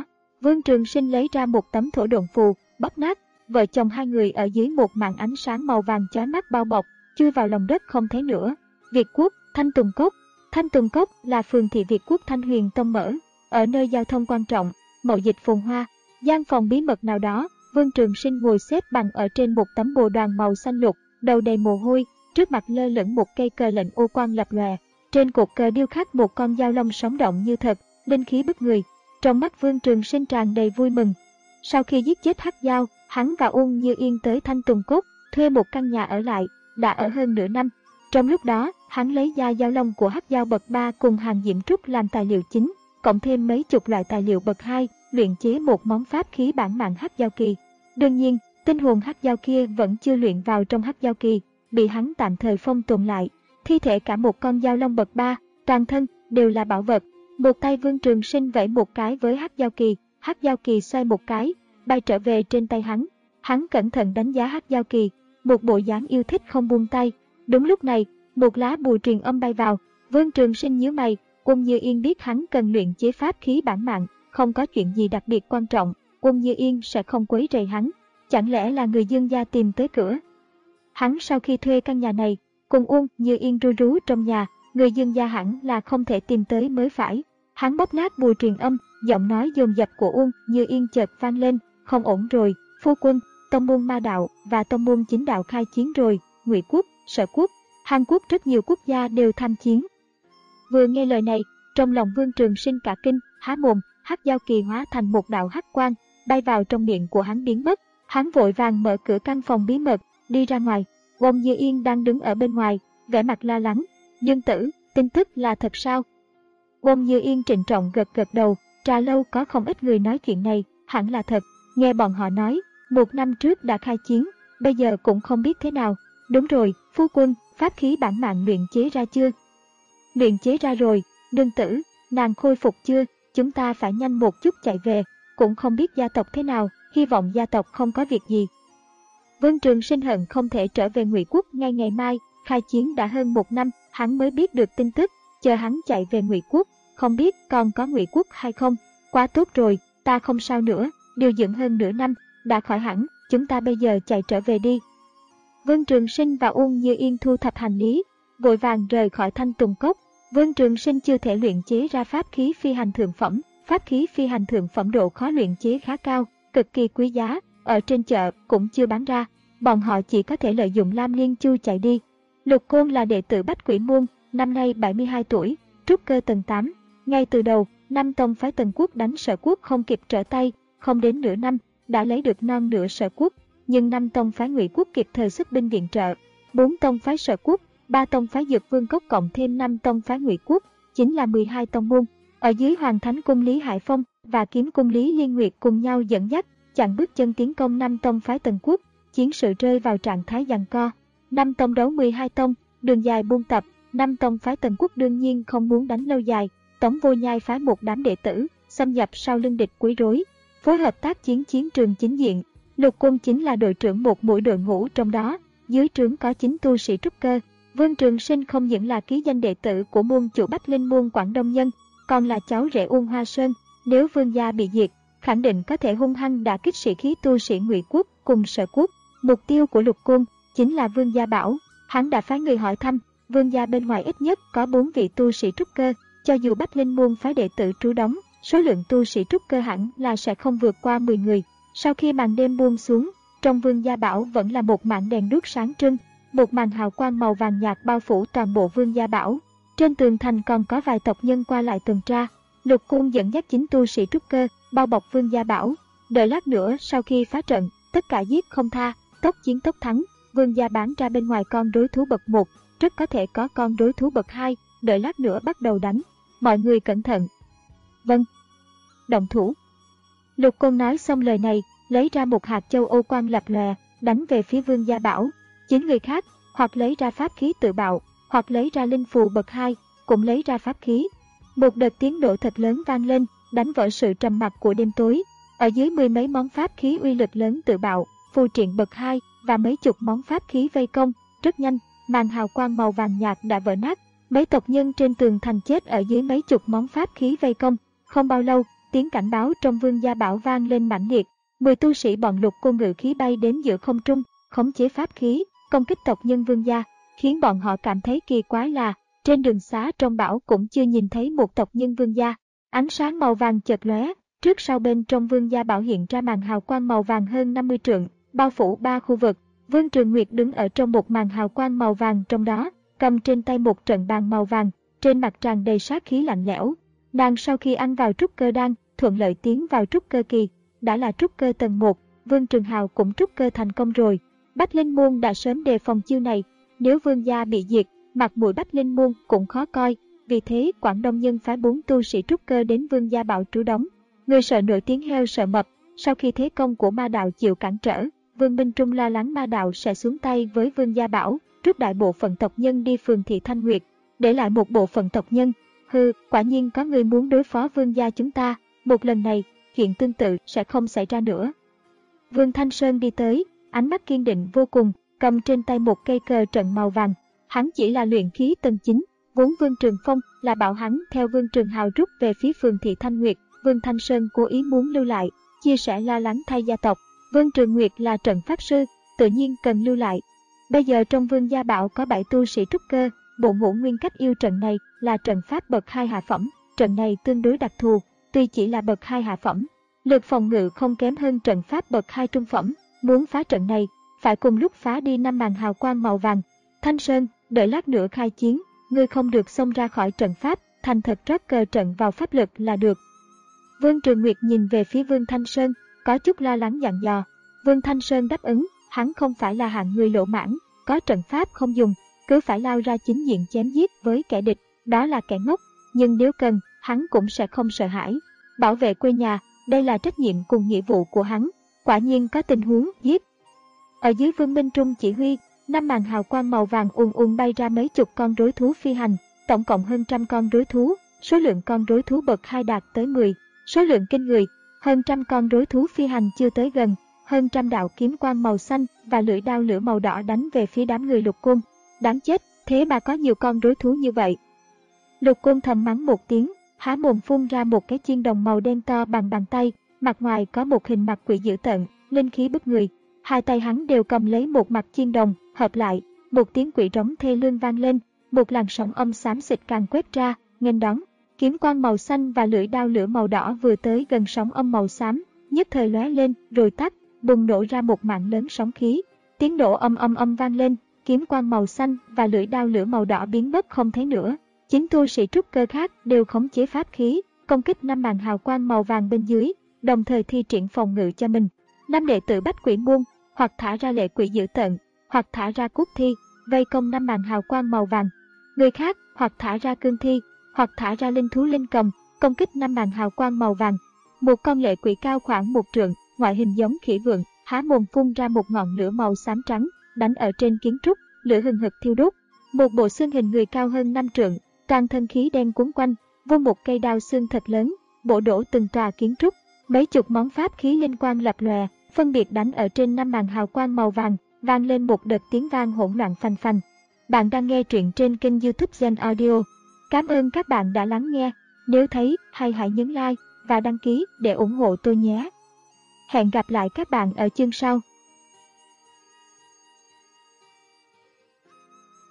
Vương Trường Sinh lấy ra một tấm thổ độn phù, bóp nát, vợ chồng hai người ở dưới một màn ánh sáng màu vàng chói mắt bao bọc, chui vào lòng đất không thấy nữa. Việt Quốc, Thanh Tùng Cốc. Thanh Tùng Cốc là phường thị Việt Quốc Thanh Huyền Tông mở, ở nơi giao thông quan trọng, mậu dịch phồn hoa. Gian phòng bí mật nào đó, Vương Trường Sinh ngồi xếp bằng ở trên một tấm bồ đoàn màu xanh lục, đầu đầy mồ hôi, trước mặt lơ lửng một cây cờ lệnh ô quang lập lòe. Trên cột cờ điêu khắc một con dao long sống động như thật, linh khí bức người. Trong mắt Vương Trường Sinh tràn đầy vui mừng. Sau khi giết chết Hắc Dao, hắn và Uông Như Yên tới Thanh Tùng Cốc, thuê một căn nhà ở lại, đã ở hơn nửa năm. Trong lúc đó, hắn lấy da dao long của Hắc Dao bậc ba cùng hàng diễm trúc làm tài liệu chính, cộng thêm mấy chục loại tài liệu bậc hai, luyện chế một món pháp khí bản mạng Hắc Dao Kỳ. Đương nhiên, tinh hồn Hắc Dao kia vẫn chưa luyện vào trong Hắc Dao Kỳ, bị hắn tạm thời phong tồn lại. Thi thể cả một con dao long bậc ba, toàn thân đều là bảo vật. Một tay Vương Trường Sinh vẫy một cái với Hắc Dao Kỳ, Hắc Dao Kỳ xoay một cái, bay trở về trên tay hắn. Hắn cẩn thận đánh giá Hắc Dao Kỳ, một bộ dáng yêu thích không buông tay. Đúng lúc này, một lá bùa truyền âm bay vào. Vương Trường Sinh nhíu mày, Uông Như Yên biết hắn cần luyện chế pháp khí bản mạng, không có chuyện gì đặc biệt quan trọng, Uông Như Yên sẽ không quấy rầy hắn. Chẳng lẽ là người Dương gia tìm tới cửa? Hắn sau khi thuê căn nhà này, cùng Uông Như Yên ru rú trong nhà, người Dương gia hẳn là không thể tìm tới mới phải. Hắn bóp nát bùa truyền âm, giọng nói dồn dập của Uông Như Yên chợt vang lên, không ổn rồi, phu quân, tông môn ma đạo và tông môn chính đạo khai chiến rồi, Ngụy Quốc, Sở Quốc, Hàn Quốc rất nhiều quốc gia đều tham chiến. Vừa nghe lời này, trong lòng Vương Trường Sinh cả kinh, há mồm, Hắc Dao Kỳ hóa thành một đạo hắc quang, bay vào trong miệng của hắn biến mất. Hắn vội vàng mở cửa căn phòng bí mật, đi ra ngoài. Uông Như Yên đang đứng ở bên ngoài, vẻ mặt lo lắng. Dương tử, tin tức là thật sao? Uông Như Yên trịnh trọng gật gật đầu, trà lâu có không ít người nói chuyện này, hẳn là thật. Nghe bọn họ nói, một năm trước đã khai chiến, bây giờ cũng không biết thế nào. Đúng rồi, phu quân, pháp khí bản mạng luyện chế ra chưa? Luyện chế ra rồi, nương tử, nàng khôi phục chưa? Chúng ta phải nhanh một chút chạy về, cũng không biết gia tộc thế nào, hy vọng gia tộc không có việc gì. Vương Trường Sinh hận không thể trở về Ngụy Quốc ngay ngày mai, khai chiến đã hơn một năm, hắn mới biết được tin tức, chờ hắn chạy về Ngụy Quốc, không biết còn có Ngụy Quốc hay không. Quá tốt rồi, ta không sao nữa, điều dưỡng hơn nửa năm, đã khỏi hẳn, chúng ta bây giờ chạy trở về đi. Vương Trường Sinh và Uông Như Yên thu thập hành lý, vội vàng rời khỏi Thanh Tùng Cốc. Vương Trường Sinh chưa thể luyện chế ra pháp khí phi hành thượng phẩm, pháp khí phi hành thượng phẩm độ khó luyện chế khá cao, cực kỳ quý giá, ở trên chợ cũng chưa bán ra, bọn họ chỉ có thể lợi dụng Lam Liên Chu chạy đi. Lục Côn là đệ tử Bách Quỷ Môn, năm nay bảy mươi hai tuổi, trúc cơ tầng tám. Ngay từ đầu, năm tông phái Tần Quốc đánh Sở Quốc không kịp trở tay, không đến nửa năm đã lấy được non nửa Sở Quốc, nhưng năm tông phái Ngụy Quốc kịp thời xuất binh viện trợ, bốn tông phái Sở Quốc, ba tông phái Dược Vương Cốc cộng thêm năm tông phái Ngụy Quốc, chính là mười hai tông môn. Ở dưới Hoàng Thánh Cung Lý Hải Phong và Kiếm Cung Lý Liên Nguyệt cùng nhau dẫn dắt, chặn bước chân tiến công năm tông phái Tần Quốc, chiến sự rơi vào trạng thái giằng co. Năm tông đấu mười hai tông, đường dài buôn tập, năm tông phái Tần Quốc đương nhiên không muốn đánh lâu dài, Tống Vô Nhai phái một đám đệ tử xâm nhập sau lưng địch quấy rối, phối hợp tác chiến chiến trường chính diện. Lục Côn chính là đội trưởng một mũi đội ngũ trong đó, dưới trướng có chín tu sĩ trúc cơ. Vương Trường Sinh không những là ký danh đệ tử của môn chủ Bách Linh môn Quảng Đông Nhân, còn là cháu rể Uông Hoa Sơn. Nếu Vương gia bị diệt, khẳng định có thể hung hăng đả kích sĩ khí tu sĩ Ngụy Quốc cùng Sở Quốc. Mục tiêu của Lục Côn chính là Vương gia bảo. Hắn đã phái người hỏi thăm, Vương gia bên ngoài ít nhất có bốn vị tu sĩ trúc cơ, cho dù Bách Linh môn phái đệ tử trú đóng, số lượng tu sĩ trúc cơ hẳn là sẽ không vượt qua mười người. Sau khi màn đêm buông xuống, trong Vương gia bảo vẫn là một màn đèn đuốc sáng trưng, một màn hào quang màu vàng nhạt bao phủ toàn bộ Vương gia bảo. Trên tường thành còn có vài tộc nhân qua lại tuần tra. Lục Côn dẫn dắt chính tu sĩ trúc cơ bao bọc Vương gia bảo. Đợi lát nữa sau khi phá trận, tất cả giết không tha, tốc chiến tốc thắng. Vương gia bán ra bên ngoài con đối thú bậc một, rất có thể có con đối thú bậc hai, đợi lát nữa bắt đầu đánh. Mọi người cẩn thận. Vâng. Động thủ. Lục Côn nói xong lời này, lấy ra một hạt châu ô quang lập lòe, đánh về phía Vương gia bảo. Chín người khác, hoặc lấy ra pháp khí tự bạo, hoặc lấy ra linh phù bậc hai, cũng lấy ra pháp khí. Một đợt tiếng nổ thật lớn vang lên, đánh vỡ sự trầm mặc của đêm tối. Ở dưới mười mấy món pháp khí uy lực lớn tự bạo, phù triện bậc hai và mấy chục món pháp khí vây công, rất nhanh, màn hào quang màu vàng nhạt đã vỡ nát. Mấy tộc nhân trên tường thành chết ở dưới mấy chục món pháp khí vây công. Không bao lâu, tiếng cảnh báo trong Vương Gia Bảo vang lên mãnh liệt. Mười tu sĩ bọn Lục Cô ngự khí bay đến giữa không trung, khống chế pháp khí, công kích tộc nhân Vương Gia, khiến bọn họ cảm thấy kỳ quái là trên đường xá trong bão cũng chưa nhìn thấy một tộc nhân Vương Gia. Ánh sáng màu vàng chợt lóe, trước sau bên trong Vương Gia Bảo hiện ra màn hào quang màu vàng hơn năm mươi trượng, bao phủ ba khu vực. Vương Trường Nguyệt đứng ở trong một màn hào quang màu vàng trong đó, cầm trên tay một trận bàn màu vàng, trên mặt tràn đầy sát khí lạnh lẽo. Nàng sau khi ăn vào trúc cơ đan, thuận lợi tiến vào trúc cơ kỳ, đã là trúc cơ tầng một, Vương Trường Hào cũng trúc cơ thành công rồi. Bách Linh Môn đã sớm đề phòng chiêu này, nếu Vương gia bị diệt, mặt mũi Bách Linh Môn cũng khó coi, vì thế Quảng Đông Nhân phái bốn tu sĩ trúc cơ đến Vương Gia Bảo trú đóng. Người sợ nổi tiếng heo sợ mập, sau khi thế công của ma đạo chịu cản trở, Vương Minh Trung lo lắng ma đạo sẽ xuống tay với Vương Gia Bảo, rút đại bộ phận tộc nhân đi phường thị Thanh Nguyệt, để lại một bộ phận tộc nhân. Hừ, quả nhiên có người muốn đối phó Vương gia chúng ta, một lần này, chuyện tương tự sẽ không xảy ra nữa. Vương Thanh Sơn đi tới, ánh mắt kiên định vô cùng, cầm trên tay một cây cờ trận màu vàng. Hắn chỉ là luyện khí tầng chín, vốn Vương Trường Phong là bảo hắn theo Vương Trường Hào rút về phía phường thị Thanh Nguyệt. Vương Thanh Sơn cố ý muốn lưu lại, chia sẻ lo lắng thay gia tộc. Vương Trường Nguyệt là trận pháp sư, tự nhiên cần lưu lại. Bây giờ trong Vương Gia Bảo có bảy tu sĩ trúc cơ, bộ ngũ nguyên cách yêu trận này là trận pháp bậc hai hạ phẩm. Trận này tương đối đặc thù, tuy chỉ là bậc hai hạ phẩm, lực phòng ngự không kém hơn trận pháp bậc hai trung phẩm. Muốn phá trận này, phải cùng lúc phá đi năm màn hào quang màu vàng. Thanh Sơn, đợi lát nữa khai chiến, ngươi không được xông ra khỏi trận pháp, thành thật rót cờ trận vào pháp lực là được. Vương Trường Nguyệt nhìn về phía Vương Thanh Sơn, có chút lo lắng dặn dò. Vương Thanh Sơn đáp ứng, hắn không phải là hạng người lỗ mãn, có trận pháp không dùng, cứ phải lao ra chính diện chém giết với kẻ địch, đó là kẻ ngốc, nhưng nếu cần, hắn cũng sẽ không sợ hãi. Bảo vệ quê nhà, đây là trách nhiệm cùng nghĩa vụ của hắn. Quả nhiên có tình huống giết. Ở dưới Vương Minh Trung chỉ huy, năm màn hào quang màu vàng ùn ùn bay ra mấy chục con rối thú phi hành, tổng cộng hơn trăm con rối thú, số lượng con rối thú bậc hai đạt tới mười, số lượng kinh người, hơn trăm con rối thú phi hành chưa tới gần, hơn trăm đạo kiếm quang màu xanh và lưỡi đao lửa màu đỏ đánh về phía đám người Lục Côn. Đáng chết, thế mà có nhiều con rối thú như vậy. Lục Côn thầm mắng một tiếng, há mồm phun ra một cái chiên đồng màu đen to bằng bàn tay, mặt ngoài có một hình mặt quỷ dữ tợn, linh khí bức người. Hai tay hắn đều cầm lấy một mặt chiên đồng, hợp lại, một tiếng quỷ trống thê lương vang lên, một làn sóng âm xám xịt càng quét ra, nghênh đón. Kiếm quang màu xanh và lưỡi đao lửa màu đỏ vừa tới gần sóng âm màu xám, nhất thời lóe lên, rồi tắt, bùng nổ ra một mạng lớn sóng khí. Tiếng nổ âm âm âm vang lên, kiếm quang màu xanh và lưỡi đao lửa màu đỏ biến mất không thấy nữa. Chín tu sĩ trúc cơ khác đều khống chế pháp khí, công kích năm màn hào quang màu vàng bên dưới, đồng thời thi triển phòng ngự cho mình. Năm đệ tử Bách Quỷ Môn, hoặc thả ra lệ quỷ dữ tợn, hoặc thả ra cút thi, vây công năm màn hào quang màu vàng. Người khác, hoặc thả ra cương thi, hoặc thả ra linh thú linh cầm, công kích năm màn hào quang màu vàng. Một con lệ quỷ cao khoảng một trượng, ngoại hình giống khỉ vượn, há mồm phun ra một ngọn lửa màu xám trắng, đánh ở trên kiến trúc, lửa hừng hực thiêu đốt. Một bộ xương hình người cao hơn năm trượng, toàn thân khí đen cuốn quanh, vô một cây đao xương thật lớn, bổ đổ từng tòa kiến trúc. Mấy chục món pháp khí linh quang lập lòe, phân biệt đánh ở trên năm màn hào quang màu vàng, vang lên một đợt tiếng vang hỗn loạn phanh phanh. Bạn đang nghe truyện trên kênh YouTube Gen Audio. Cảm ơn các bạn đã lắng nghe. Nếu thấy hay hãy nhấn like và đăng ký để ủng hộ tôi nhé. Hẹn gặp lại các bạn ở chương sau.